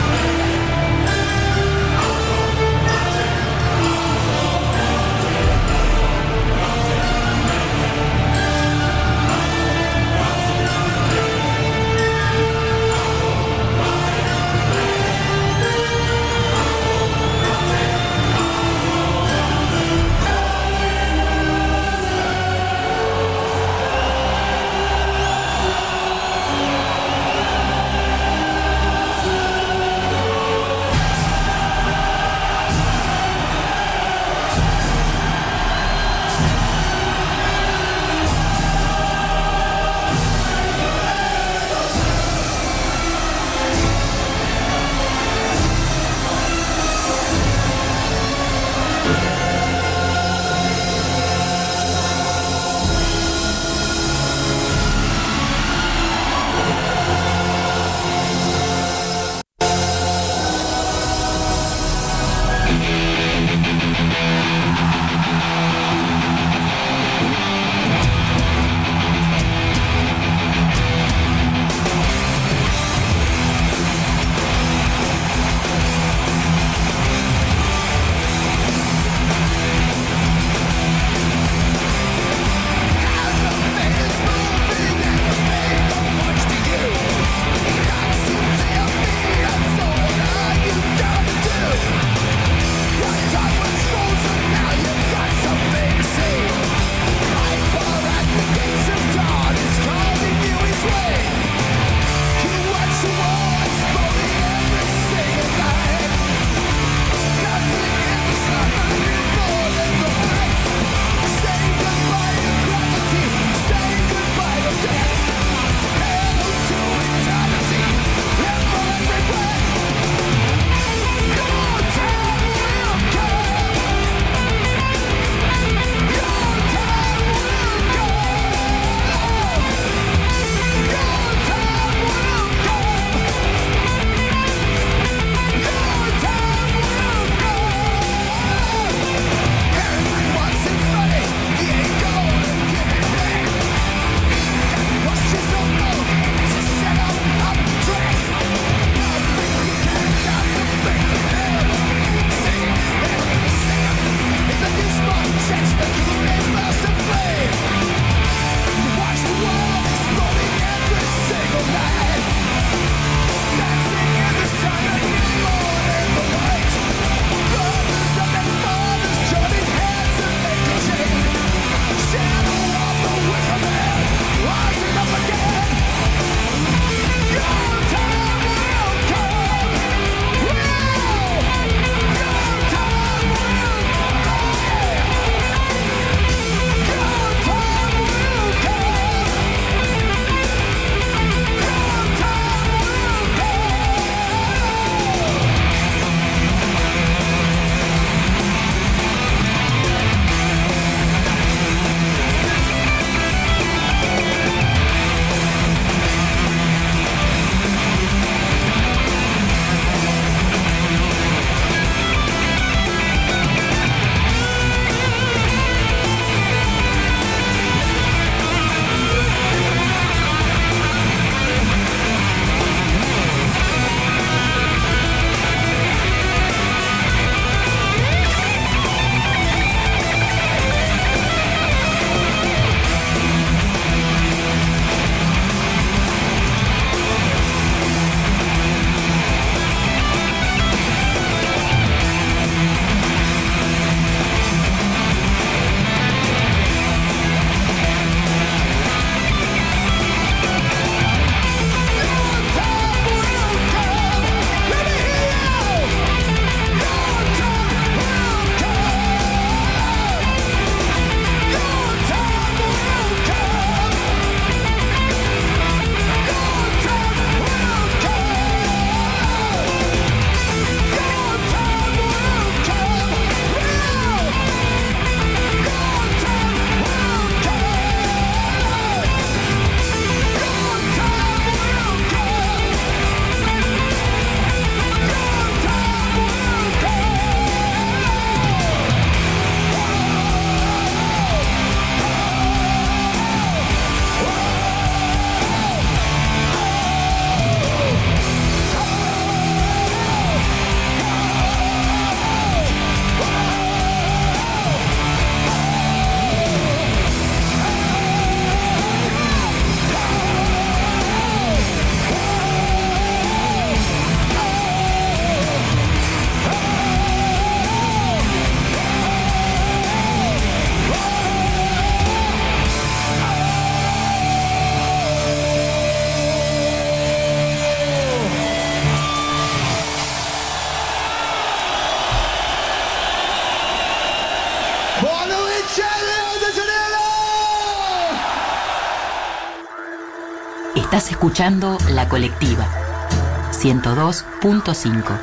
Estás escuchando La Colectiva, ciento dos punto cinco.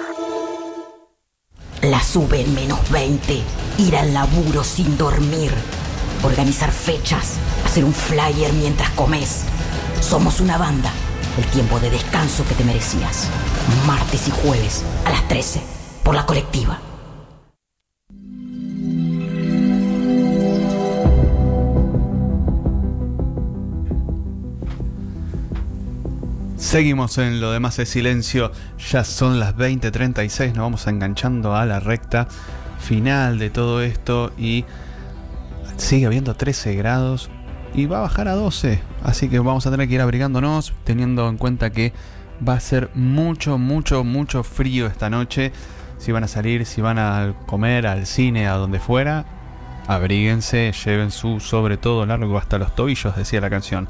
La sube en menos veinte, ir al laburo sin dormir, organizar fechas, hacer un flyer mientras comes. Somos una banda, el tiempo de descanso que te merecías. Martes y jueves a las trece, por La Colectiva. Seguimos en Lo demás es silencio. Ya son las veinte treinta y seis. Nos vamos enganchando a la recta final de todo esto. Y sigue habiendo trece grados. Y va a bajar a doce. Así que vamos a tener que ir abrigándonos, teniendo en cuenta que va a ser mucho, mucho, mucho frío esta noche. Si van a salir, si van a comer, al cine, a donde fuera, abríguense, lleven su sobre todo largo hasta los tobillos, decía la canción.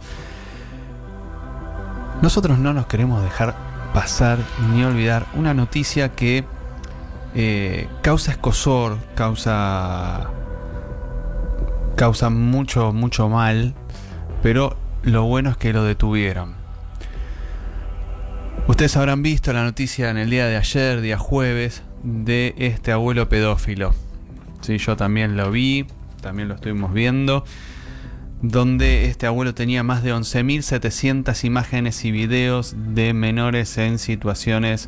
Nosotros no nos queremos dejar pasar ni olvidar una noticia que eh, causa escozor, causa causa mucho, mucho mal, pero lo bueno es que lo detuvieron. Ustedes habrán visto la noticia en el día de ayer, día jueves, de este abuelo pedófilo. Sí, yo también lo vi, también lo estuvimos viendo, donde este abuelo tenía más de once mil setecientas imágenes y videos de menores en situaciones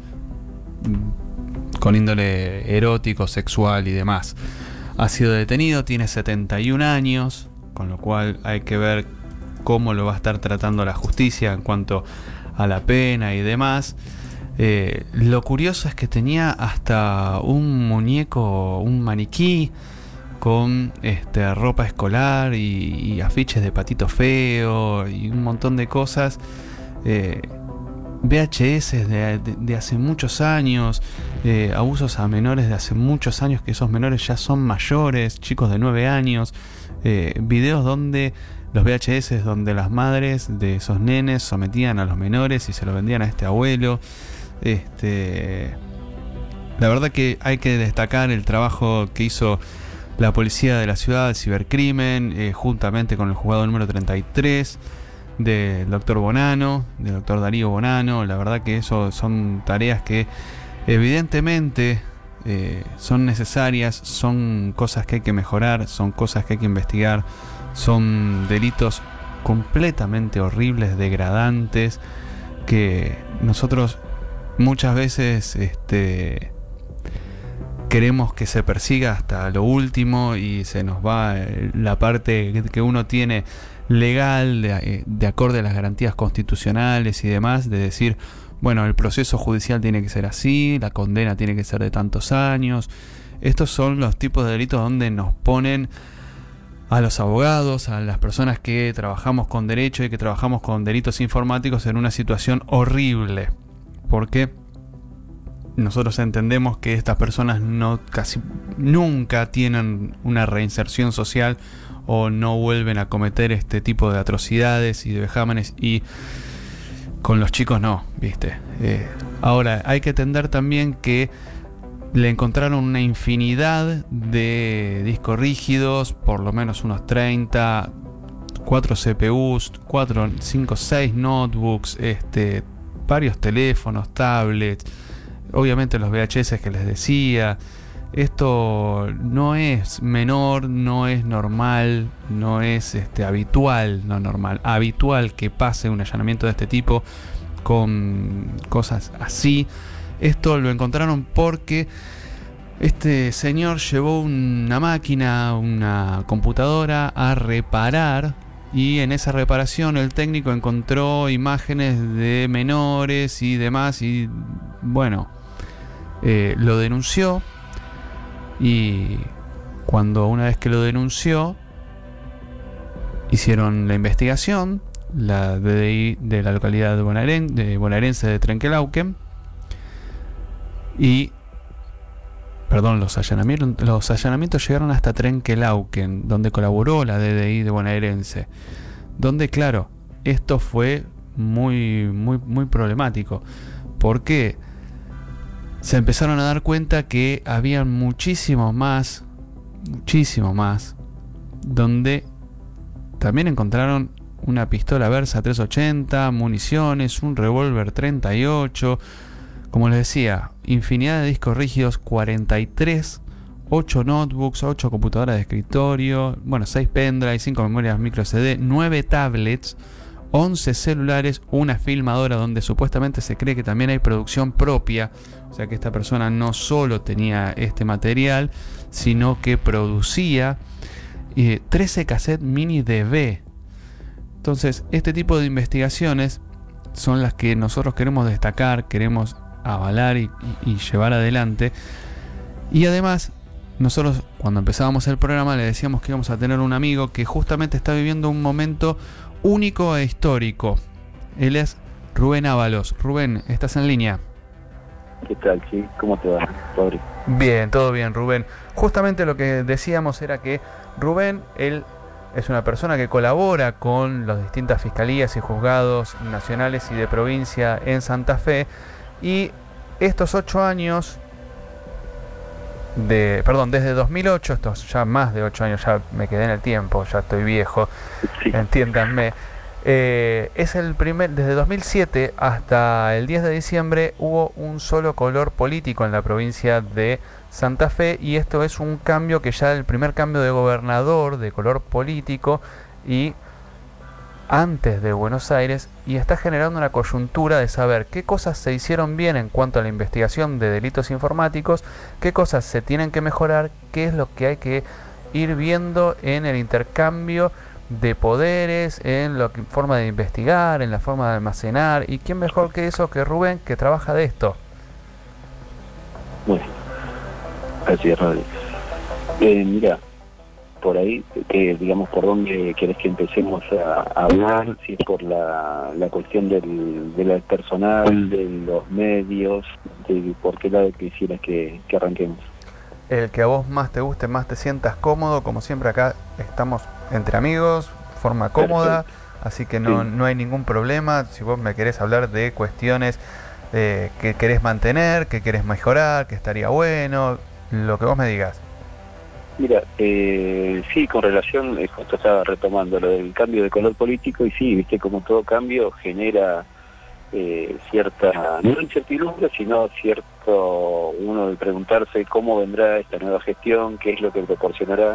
con índole erótico, sexual y demás. Ha sido detenido, tiene setenta y un años, con lo cual hay que ver cómo lo va a estar tratando la justicia en cuanto a la pena y demás. Eh, lo curioso es que tenía hasta un muñeco, un maniquí con este, ropa escolar y, y afiches de Patito Feo y un montón de cosas, eh, V H S de, de, de hace muchos años, eh, abusos a menores de hace muchos años, que esos menores ya son mayores, chicos de nueve años, eh, videos donde los V H S donde las madres de esos nenes sometían a los menores y se los vendían a este abuelo. Este, la verdad que hay que destacar el trabajo que hizo la policía de la ciudad, el cibercrimen, eh, juntamente con el juzgado número treinta y tres del doctor Bonano, del doctor Darío Bonano. La verdad que eso son tareas que evidentemente eh, son necesarias, son cosas que hay que mejorar, son cosas que hay que investigar, son delitos completamente horribles, degradantes, que nosotros muchas veces este queremos que se persiga hasta lo último y se nos va la parte que uno tiene legal, de, de acorde a las garantías constitucionales y demás, de decir, bueno, el proceso judicial tiene que ser así, la condena tiene que ser de tantos años. Estos son los tipos de delitos donde nos ponen a los abogados, a las personas que trabajamos con derecho y que trabajamos con delitos informáticos en una situación horrible, porque nosotros entendemos que estas personas no casi nunca tienen una reinserción social o no vuelven a cometer este tipo de atrocidades y de vejámenes, y con los chicos no, ¿viste? Eh, ahora, hay que entender también que le encontraron una infinidad de discos rígidos, por lo menos unos treinta, cuatro C P Us, cuatro, cinco, seis notebooks, este, varios teléfonos, tablets, obviamente los V H S que les decía. Esto no es menor, no es normal, no es este, habitual, no normal, habitual que pase un allanamiento de este tipo con cosas así. Esto lo encontraron porque este señor llevó una máquina, una computadora a reparar, y en esa reparación el técnico encontró imágenes de menores y demás, y bueno, eh, lo denunció. Y cuando una vez que lo denunció, hicieron la investigación, la D D I de la localidad de, Bonaren, de bonaerense de Trenquelauquen, y perdón, los allanamientos, los allanamientos llegaron hasta Trenquelauquen, donde colaboró la D D I de bonaerense, donde claro, esto fue muy, muy, muy problemático, porque se empezaron a dar cuenta que había muchísimo más, muchísimo más, donde también encontraron una pistola Versa trescientos ochenta, municiones, un revólver treinta y ocho, como les decía, infinidad de discos rígidos, cuarenta y tres, ocho notebooks, ocho computadoras de escritorio, bueno, seis pendrives, cinco memorias micro C D, nueve tablets, once celulares, una filmadora donde supuestamente se cree que también hay producción propia, o sea que esta persona no solo tenía este material, sino que producía eh, trece cassettes mini D V. Entonces, este tipo de investigaciones son las que nosotros queremos destacar, queremos avalar y, y, y llevar adelante. Y además, nosotros cuando empezábamos el programa le decíamos que íbamos a tener un amigo que justamente está viviendo un momento único e histórico. Él es Rubén Ábalos. Rubén, ¿estás en línea? ¿Qué tal, sí? ¿Cómo te va, Rodri? Bien, todo bien, Rubén. Justamente lo que decíamos era que Rubén, él es una persona que colabora con las distintas fiscalías y juzgados nacionales y de provincia en Santa Fe, y estos ocho años de, perdón, desde dos mil ocho, estos ya más de ocho años, ya me quedé en el tiempo, ya estoy viejo, sí. Entiéndanme, eh, es el primer, desde dos mil siete hasta el diez de diciembre hubo un solo color político en la provincia de Santa Fe, y esto es un cambio que ya el primer cambio de gobernador de color político y antes de Buenos Aires, y está generando una coyuntura de saber qué cosas se hicieron bien en cuanto a la investigación de delitos informáticos, qué cosas se tienen que mejorar, qué es lo que hay que ir viendo en el intercambio de poderes, en la forma de investigar, en la forma de almacenar, y quién mejor que eso que Rubén, que trabaja de esto. Bueno, así es, Rodri. Eh, mira, por ahí, eh, digamos, por dónde querés que empecemos a, a hablar, si es por la, la cuestión del, del personal, de los medios, de por qué lado quisieras que, que arranquemos. El que a vos más te guste, más te sientas cómodo, como siempre acá estamos entre amigos, forma cómoda, perfecto. Así que no, sí. no hay ningún problema. Si vos me querés hablar de cuestiones eh, que querés mantener, que querés mejorar, que estaría bueno, lo que vos me digas. Mira, eh, sí, con relación, eh, justo estaba retomando lo del cambio de color político, y sí, viste, como todo cambio genera eh, cierta, no incertidumbre, sino cierto, uno de preguntarse cómo vendrá esta nueva gestión, qué es lo que proporcionará.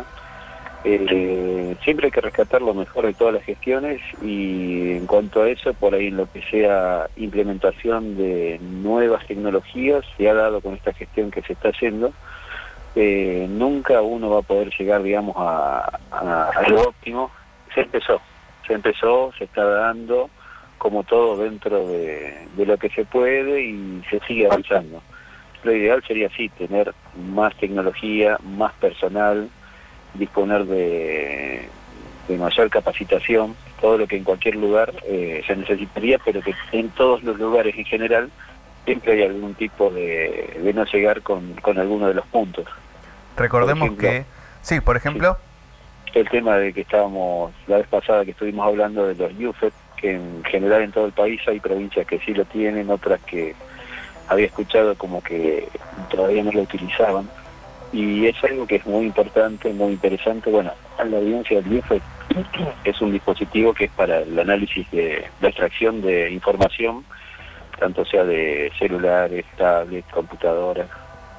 Eh, siempre hay que rescatar lo mejor de todas las gestiones, y en cuanto a eso, por ahí en lo que sea implementación de nuevas tecnologías, se ha dado con esta gestión que se está haciendo. Eh, nunca uno va a poder llegar, digamos, a, a, a lo óptimo. Se empezó, se empezó, se está dando, como todo dentro de, de lo que se puede, y se sigue avanzando. Lo ideal sería así, tener más tecnología, más personal, disponer de, de mayor capacitación, todo lo que en cualquier lugar eh, se necesitaría, pero que en todos los lugares en general siempre hay algún tipo de, de no llegar con, con alguno de los puntos. Recordemos ejemplo, que, sí, por ejemplo, sí, el tema de que estábamos, la vez pasada que estuvimos hablando de los U F E T, que en general en todo el país hay provincias que sí lo tienen, otras que había escuchado como que todavía no lo utilizaban, y es algo que es muy importante, muy interesante. Bueno, a la audiencia del U F E T es un dispositivo que es para el análisis de la extracción de información, tanto sea de celulares, tablets, computadoras,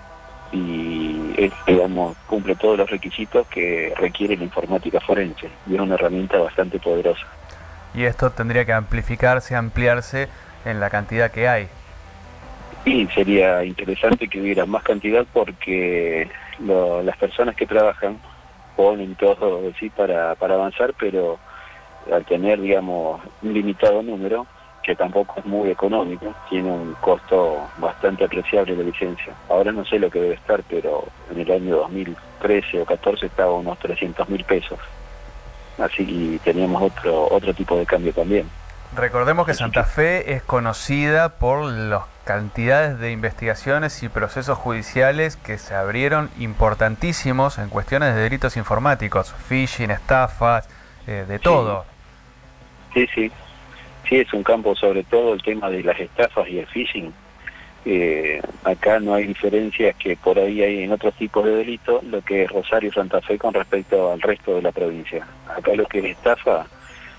y es, digamos, cumple todos los requisitos que requiere la informática forense, y es una herramienta bastante poderosa. Y esto tendría que amplificarse, ampliarse en la cantidad que hay. Sí, sería interesante que hubiera más cantidad, porque lo, las personas que trabajan ponen todo de sí para, para avanzar, pero al tener, digamos, un limitado número, que tampoco es muy económico, tiene un costo bastante apreciable la licencia. Ahora no sé lo que debe estar, pero en el año dos mil trece o catorce estaba unos trescientos mil pesos. Así que teníamos otro otro tipo de cambio también. Recordemos que Santa Fe es conocida por las cantidades de investigaciones y procesos judiciales que se abrieron importantísimos en cuestiones de delitos informáticos, phishing, estafas, eh, de todo. Sí, sí. Sí, es un campo, sobre todo el tema de las estafas y el phishing. Eh, acá no hay diferencias que por ahí hay en otros tipos de delitos, lo que es Rosario y Santa Fe con respecto al resto de la provincia. Acá lo que es estafa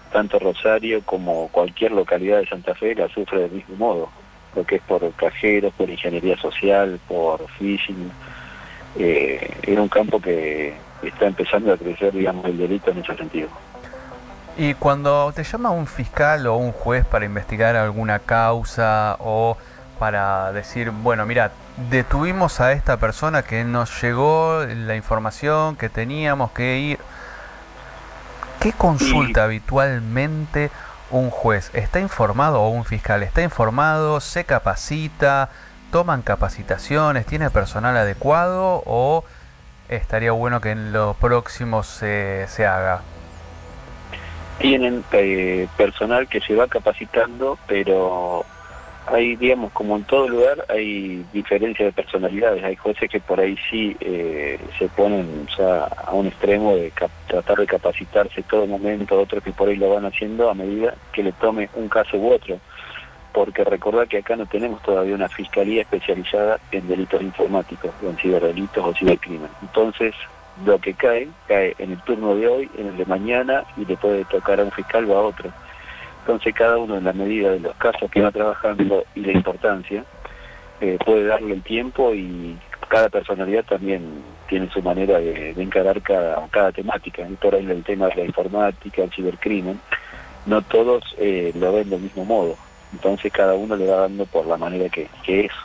tanto Rosario como cualquier localidad de Santa Fe la sufre del mismo modo, lo que es por cajeros, por ingeniería social, por phishing. Eh, era un campo que está empezando a crecer, digamos, el delito en ese sentido. Y cuando te llama un fiscal o un juez para investigar alguna causa o para decir, bueno, mira, detuvimos a esta persona que nos llegó la información que teníamos que ir, ¿qué consulta habitualmente un juez? ¿Está informado o un fiscal? ¿Está informado? ¿Se capacita? ¿Toman capacitaciones? ¿Tiene personal adecuado? ¿O estaría bueno que en lo próximo se, se haga? Tienen eh, personal que se va capacitando, pero hay, digamos, como en todo lugar, hay diferencia de personalidades. Hay jueces que por ahí sí eh, se ponen ya a un extremo de cap tratar de capacitarse todo momento, otros que por ahí lo van haciendo a medida que le tome un caso u otro. Porque recordad que acá no tenemos todavía una fiscalía especializada en delitos informáticos, o en ciberdelitos o cibercrimen. Entonces, lo que cae, cae en el turno de hoy, en el de mañana, y le puede tocar a un fiscal o a otro. Entonces cada uno, en la medida de los casos que va trabajando y la importancia, eh, puede darle el tiempo, y cada personalidad también tiene su manera de, de encarar cada, cada temática. Y por ahí el tema de la informática, el cibercrimen, no todos eh, lo ven del mismo modo. Entonces cada uno le va dando por la manera que, que es.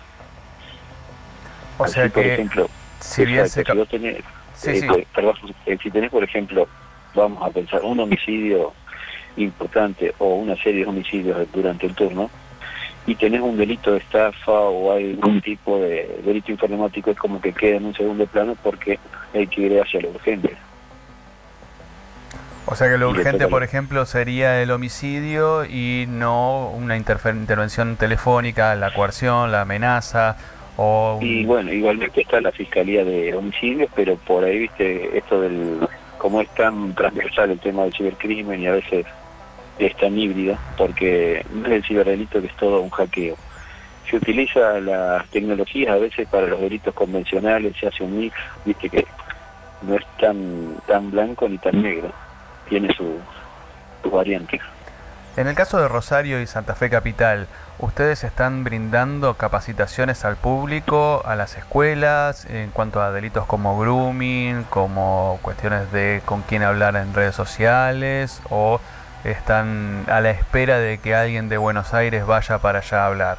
O sea Así, por que, ejemplo, si bien se... si vos tenés, Sí, eh, sí. pues, perdón, eh, si tenés, por ejemplo, vamos a pensar, un homicidio importante o una serie de homicidios durante el turno, y tenés un delito de estafa o hay algún tipo de delito informático, es como que queda en un segundo plano porque hay que ir hacia lo urgente. O sea que lo Y le urgente, toca por lo- ejemplo, sería el homicidio y no una interfer- intervención telefónica, la coerción, la amenaza o... un- Y bueno, igualmente está la Fiscalía de Homicidios, pero por ahí, viste, esto del... como es tan transversal el tema del cibercrimen y a veces es tan híbrida, porque no es el ciberdelito que es todo un hackeo. Se utiliza las tecnologías a veces para los delitos convencionales, se hace un mix, viste que no es tan tan blanco ni tan negro, tiene su, sus variantes. En el caso de Rosario y Santa Fe Capital, ¿ustedes están brindando capacitaciones al público, a las escuelas, en cuanto a delitos como grooming, como cuestiones de con quién hablar en redes sociales, o están a la espera de que alguien de Buenos Aires vaya para allá a hablar?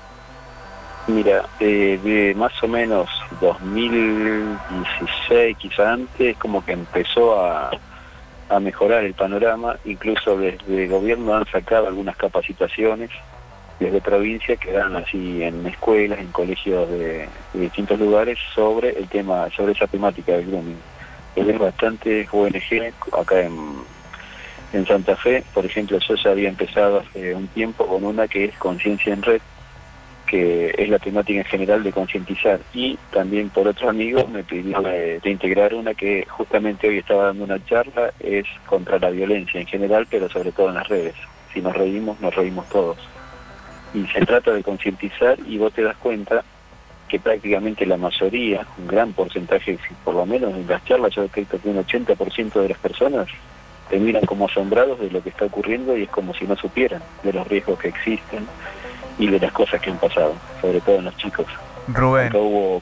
Mira, eh, de más o menos dos mil dieciséis, quizá antes, como que empezó a, a mejorar el panorama. Incluso desde el gobierno han sacado algunas capacitaciones desde provincia que dan así en escuelas, en colegios de, de distintos lugares sobre el tema, sobre esa temática del grooming. Es bastante O N G acá en, en Santa Fe. Por ejemplo, yo ya había empezado hace un tiempo con una que es Conciencia en Red, que es la temática en general de concientizar, y también por otro amigo me pidió de, de integrar una que justamente hoy estaba dando una charla, es contra la violencia en general, pero sobre todo en las redes. Si nos reímos, nos reímos todos. Y se trata de concientizar, y vos te das cuenta que prácticamente la mayoría, un gran porcentaje, por lo menos en las charlas, yo creo que un ochenta por ciento de las personas te miran como asombrados de lo que está ocurriendo, y es como si no supieran de los riesgos que existen y de las cosas que han pasado, sobre todo en los chicos. Rubén, Acá hubo...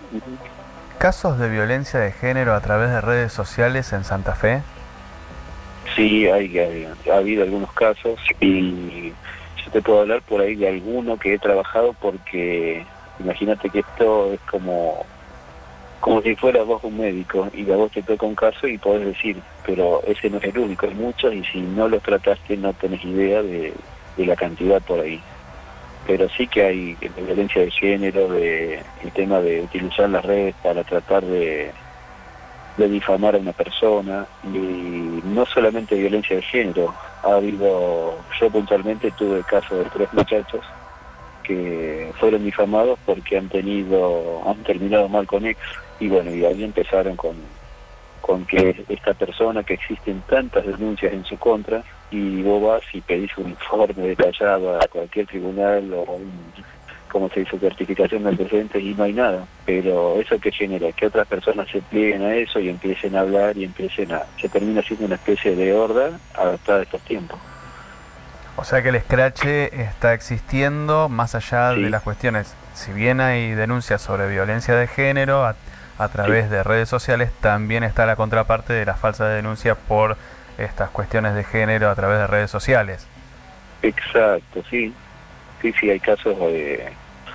¿casos de violencia de género a través de redes sociales en Santa Fe? Sí, hay, hay- ha habido algunos casos, y yo te puedo hablar por ahí de alguno que he trabajado, porque imagínate que esto es como como si fueras vos un médico y a vos te toca un caso y podés decir, pero ese no es el único, hay muchos, y si no los trataste no tenés idea de, de la cantidad por ahí. Pero sí que hay de violencia de género, de el tema de utilizar las redes para tratar de, de difamar a una persona, y no solamente violencia de género. Ha habido, yo puntualmente tuve el caso de tres muchachos que fueron difamados porque han tenido, han terminado mal con ex, y bueno, y ahí empezaron con, con que esta persona, que existen tantas denuncias en su contra, y vos vas y pedís un informe detallado a cualquier tribunal o un como se dice, certificación de antecedentes y no hay nada. Pero eso que genera, que otras personas se plieguen a eso y empiecen a hablar y empiecen a... se termina siendo una especie de horda adaptada a estos tiempos. O sea que el escrache está existiendo más allá Sí. de las cuestiones. Si bien hay denuncias sobre violencia de género a, a través Sí. de redes sociales, también está la contraparte de la falsa denuncia por estas cuestiones de género a través de redes sociales. Exacto, sí. Sí, sí, hay casos de...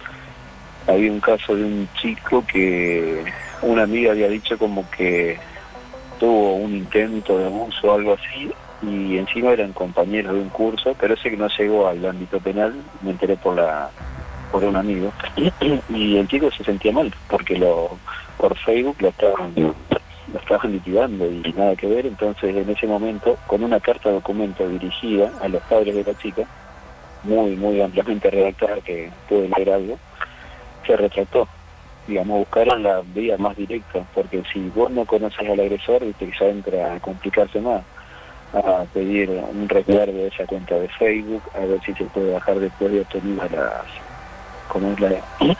Había un caso de un chico que una amiga había dicho como que tuvo un intento de abuso o algo así, y encima eran compañeros de un curso, pero ese que no llegó al ámbito penal, me enteré por la por un amigo, y el chico se sentía mal, porque lo por Facebook lo estaban, lo estaban liquidando y nada que ver. Entonces en ese momento, con una carta de documento dirigida a los padres de la chica, muy muy ampliamente redactada, que pude leer algo, se retractó. Digamos, buscaron la vía más directa, porque si vos no conoces al agresor, viste que ya entra a complicarse más, a pedir un resguardo de esa cuenta de Facebook, a ver si se puede bajar después de obtenida las, como es la,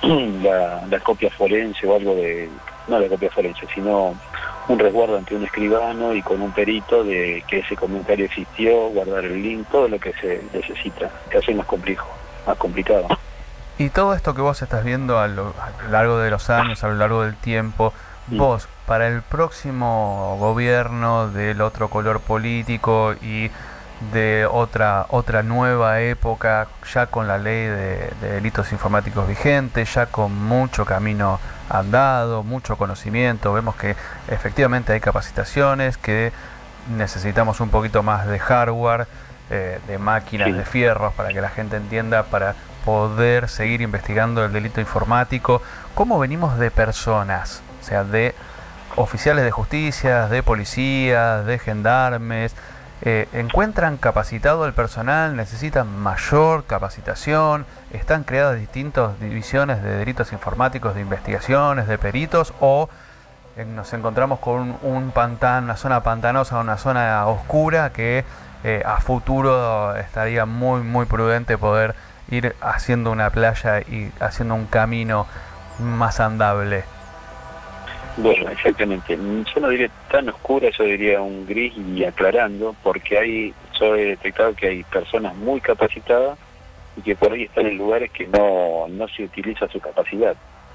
la, la copia forense o algo de, no la copia forense, sino un resguardo ante un escribano y con un perito de que ese comentario existió, guardar el link, todo lo que se necesita, que hace más complejo, más complicado. Y todo esto que vos estás viendo a lo, a lo largo de los años, a lo largo del tiempo, vos, para el próximo gobierno del otro color político y de otra otra nueva época, ya con la ley de, de delitos informáticos vigente, ya con mucho camino andado, mucho conocimiento, vemos que efectivamente hay capacitaciones, que necesitamos un poquito más de hardware, eh, de máquinas, sí. de fierros, para que la gente entienda, para poder seguir investigando el delito informático. ¿Cómo venimos de personas? O sea, de oficiales de justicia, de policías, de gendarmes. Eh, ¿Encuentran capacitado el personal? ¿Necesitan mayor capacitación? ¿Están creadas distintas divisiones de delitos informáticos, de investigaciones, de peritos? ¿O eh, nos encontramos con un, un pantano, una zona pantanosa, una zona oscura que eh, a futuro estaría muy, muy prudente poder ir haciendo una playa y haciendo un camino más andable? Bueno, exactamente. Yo no diría tan oscura, yo diría un gris y aclarando, porque hay, yo he detectado que hay personas muy capacitadas y que por ahí están en lugares que no, no se utiliza su capacidad.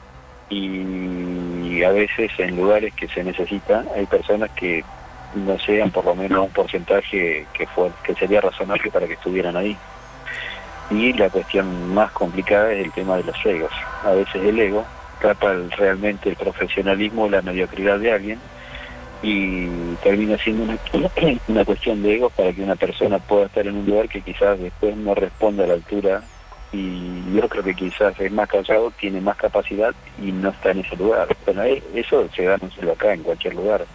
Y a veces en lugares que se necesita hay personas que no llegan por lo menos a un porcentaje que, fue, que sería razonable para que estuvieran ahí. Y la cuestión más complicada es el tema de los egos. A veces el ego tapa el, realmente el profesionalismo, la mediocridad de alguien, y termina siendo una, una cuestión de ego para que una persona pueda estar en un lugar que quizás después no responda a la altura, y yo creo que quizás es más callado, tiene más capacidad y no está en ese lugar. Bueno, eso se da no solo acá, en cualquier lugar,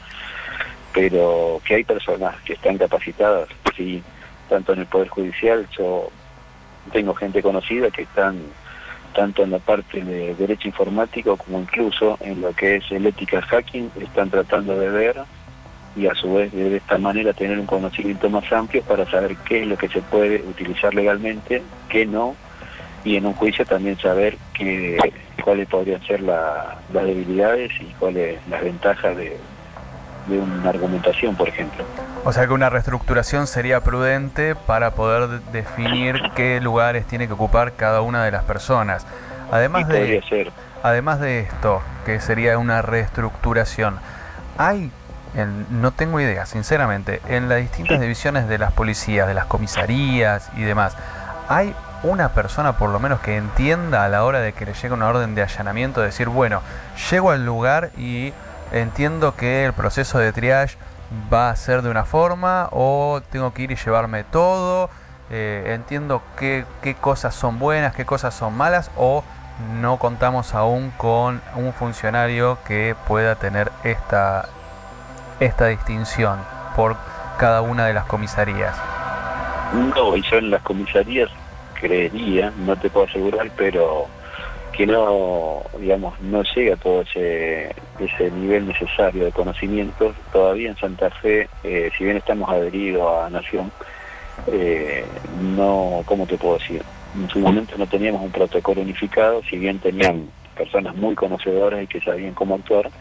pero que hay personas que están capacitadas, sí, tanto en el Poder Judicial. Yo tengo gente conocida que están tanto en la parte de derecho informático como incluso en lo que es el ethical hacking, están tratando de ver y a su vez de esta manera tener un conocimiento más amplio para saber qué es lo que se puede utilizar legalmente, qué no, y en un juicio también saber que, cuáles podrían ser la, las debilidades y cuáles las ventajas de, de una argumentación, por ejemplo. O sea que una reestructuración sería prudente para poder de- definir qué lugares tiene que ocupar cada una de las personas. Además Y de, podría ser. además de esto, que sería una reestructuración, hay, en- no tengo idea, sinceramente, en las distintas divisiones de las policías, de las comisarías y demás, ¿hay una persona por lo menos que entienda a la hora de que le llegue una orden de allanamiento, decir, bueno, llego al lugar y entiendo que el proceso de triage va a ser de una forma, o tengo que ir y llevarme todo, eh, entiendo qué, qué cosas son buenas, qué cosas son malas, o no contamos aún con un funcionario que pueda tener esta, esta distinción por cada una de las comisarías? No, y yo en las comisarías creería, no te puedo asegurar, pero que no, digamos, no llega a todo ese, ese nivel necesario de conocimientos. Todavía en Santa Fe, eh, si bien estamos adheridos a Nación, eh, no, ¿cómo te puedo decir? en su momento no teníamos un protocolo unificado, si bien tenían personas muy conocedoras y que sabían cómo actuar,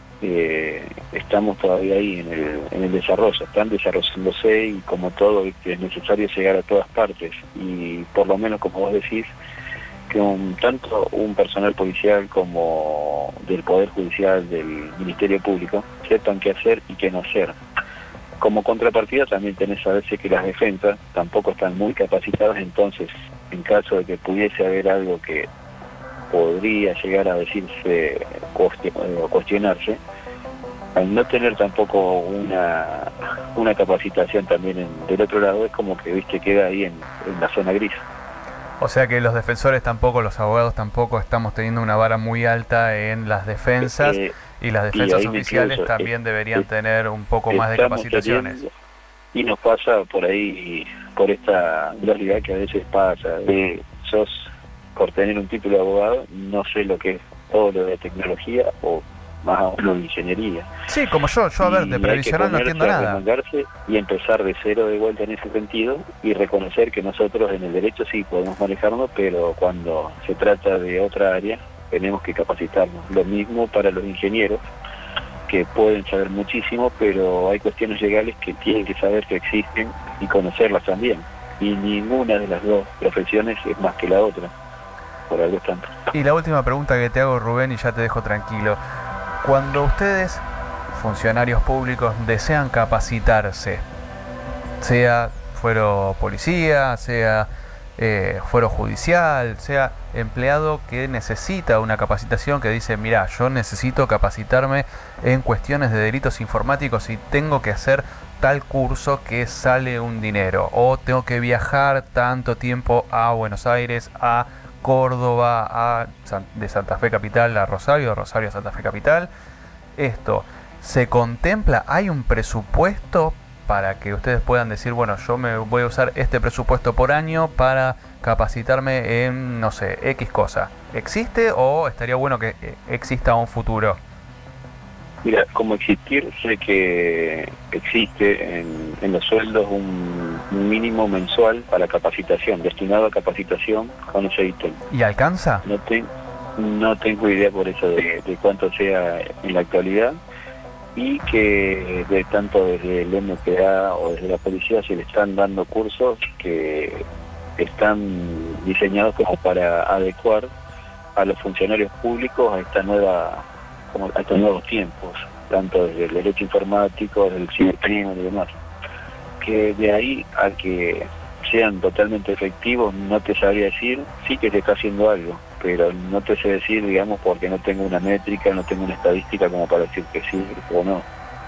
eh, estamos todavía ahí en el, en el desarrollo, están desarrollándose y como todo, ¿viste? Es necesario llegar a todas partes y por lo menos como vos decís, que un, tanto un personal policial como del Poder Judicial, del Ministerio Público, sepan qué hacer y qué no hacer. Como contrapartida también tenés a veces que las defensas tampoco están muy capacitadas, entonces en caso de que pudiese haber algo que podría llegar a decirse o cuestionarse, al no tener tampoco una una capacitación también en, del otro lado, es como que viste queda ahí en, en la zona gris. O sea que los defensores tampoco, los abogados tampoco estamos teniendo una vara muy alta en las defensas eh, y las defensas y oficiales incluso, también eh, deberían eh, tener un poco más de capacitaciones. Teniendo, y nos pasa por ahí, por esta realidad que a veces pasa, de sos por tener un título de abogado, no sé lo que es todo lo de tecnología o más aún lo de ingeniería. Sí, como yo, yo a ver, de previsional no entiendo nada. Y empezar de cero de vuelta en ese sentido y reconocer que nosotros en el derecho sí podemos manejarnos, pero cuando se trata de otra área tenemos que capacitarnos. Lo mismo para los ingenieros, que pueden saber muchísimo, pero hay cuestiones legales que tienen que saber que existen y conocerlas también. Y ninguna de las dos profesiones es más que la otra. Por algo tanto. Y la última pregunta que te hago, Rubén, y ya te dejo tranquilo. Cuando ustedes, funcionarios públicos, desean capacitarse, sea fuero policía, sea eh, fuero judicial, sea empleado que necesita una capacitación, que dice, mira, yo necesito capacitarme en cuestiones de delitos informáticos y tengo que hacer tal curso que sale un dinero, o tengo que viajar tanto tiempo a Buenos Aires, a Córdoba, a, de Santa Fe Capital a Rosario, de Rosario a Santa Fe Capital. Esto, ¿se contempla? ¿Hay un presupuesto para que ustedes puedan decir, bueno, yo me voy a usar este presupuesto por año para capacitarme en, no sé, X cosa? ¿Existe o estaría bueno que exista un futuro? Mira, como existir, sé que existe en, en los sueldos un, un mínimo mensual para capacitación, destinado a capacitación con ese ítem. ¿Y alcanza? No, te, no tengo idea por eso de, de cuánto sea en la actualidad, y que de tanto desde el M P A o desde la policía se le están dando cursos que están diseñados como para adecuar a los funcionarios públicos a esta nueva como a estos nuevos tiempos, tanto desde el derecho informático, desde el cibercrimen y demás, que de ahí a que sean totalmente efectivos no te sabría decir, sí que se está haciendo algo, pero no te sé decir, digamos, porque no tengo una métrica, no tengo una estadística como para decir que sí o no.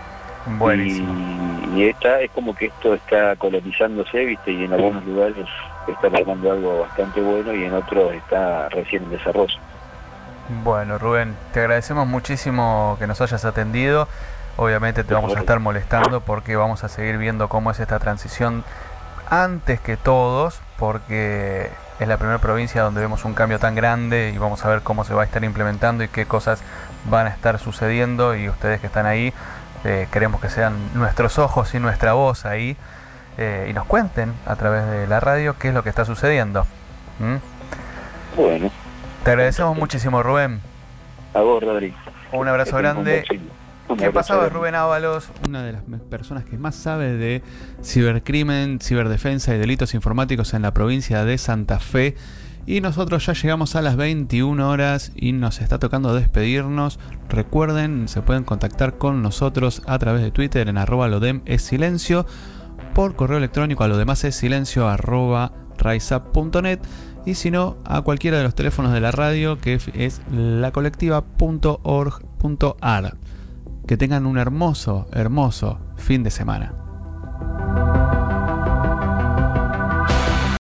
Buenísimo. Y, y esta es como que esto está colonizándose, viste, y en algunos lugares está armando algo bastante bueno y en otros está recién en desarrollo. Bueno, Rubén, te agradecemos muchísimo que nos hayas atendido. Obviamente te vamos a estar molestando porque vamos a seguir viendo cómo es esta transición antes que todos, porque es la primera provincia donde vemos un cambio tan grande y vamos a ver cómo se va a estar implementando y qué cosas van a estar sucediendo, y ustedes que están ahí, eh, queremos que sean nuestros ojos y nuestra voz ahí, eh, y nos cuenten a través de la radio qué es lo que está sucediendo. ¿Mm? Bueno. Te agradecemos muchísimo, Rubén. A vos, Rodrigo. Un abrazo grande. ¿Qué pasaba, Rubén Ábalos? Una de las personas que más sabe de cibercrimen, ciberdefensa y delitos informáticos en la provincia de Santa Fe. Y nosotros ya llegamos a las veintiuna horas y nos está tocando despedirnos. Recuerden, se pueden contactar con nosotros a través de Twitter en arroba lodem es silencio, por correo electrónico a lodemás es silencio arroba raizap punto net, y si no, a cualquiera de los teléfonos de la radio, que es la colectiva punto org punto ar. Que tengan un hermoso, hermoso fin de semana.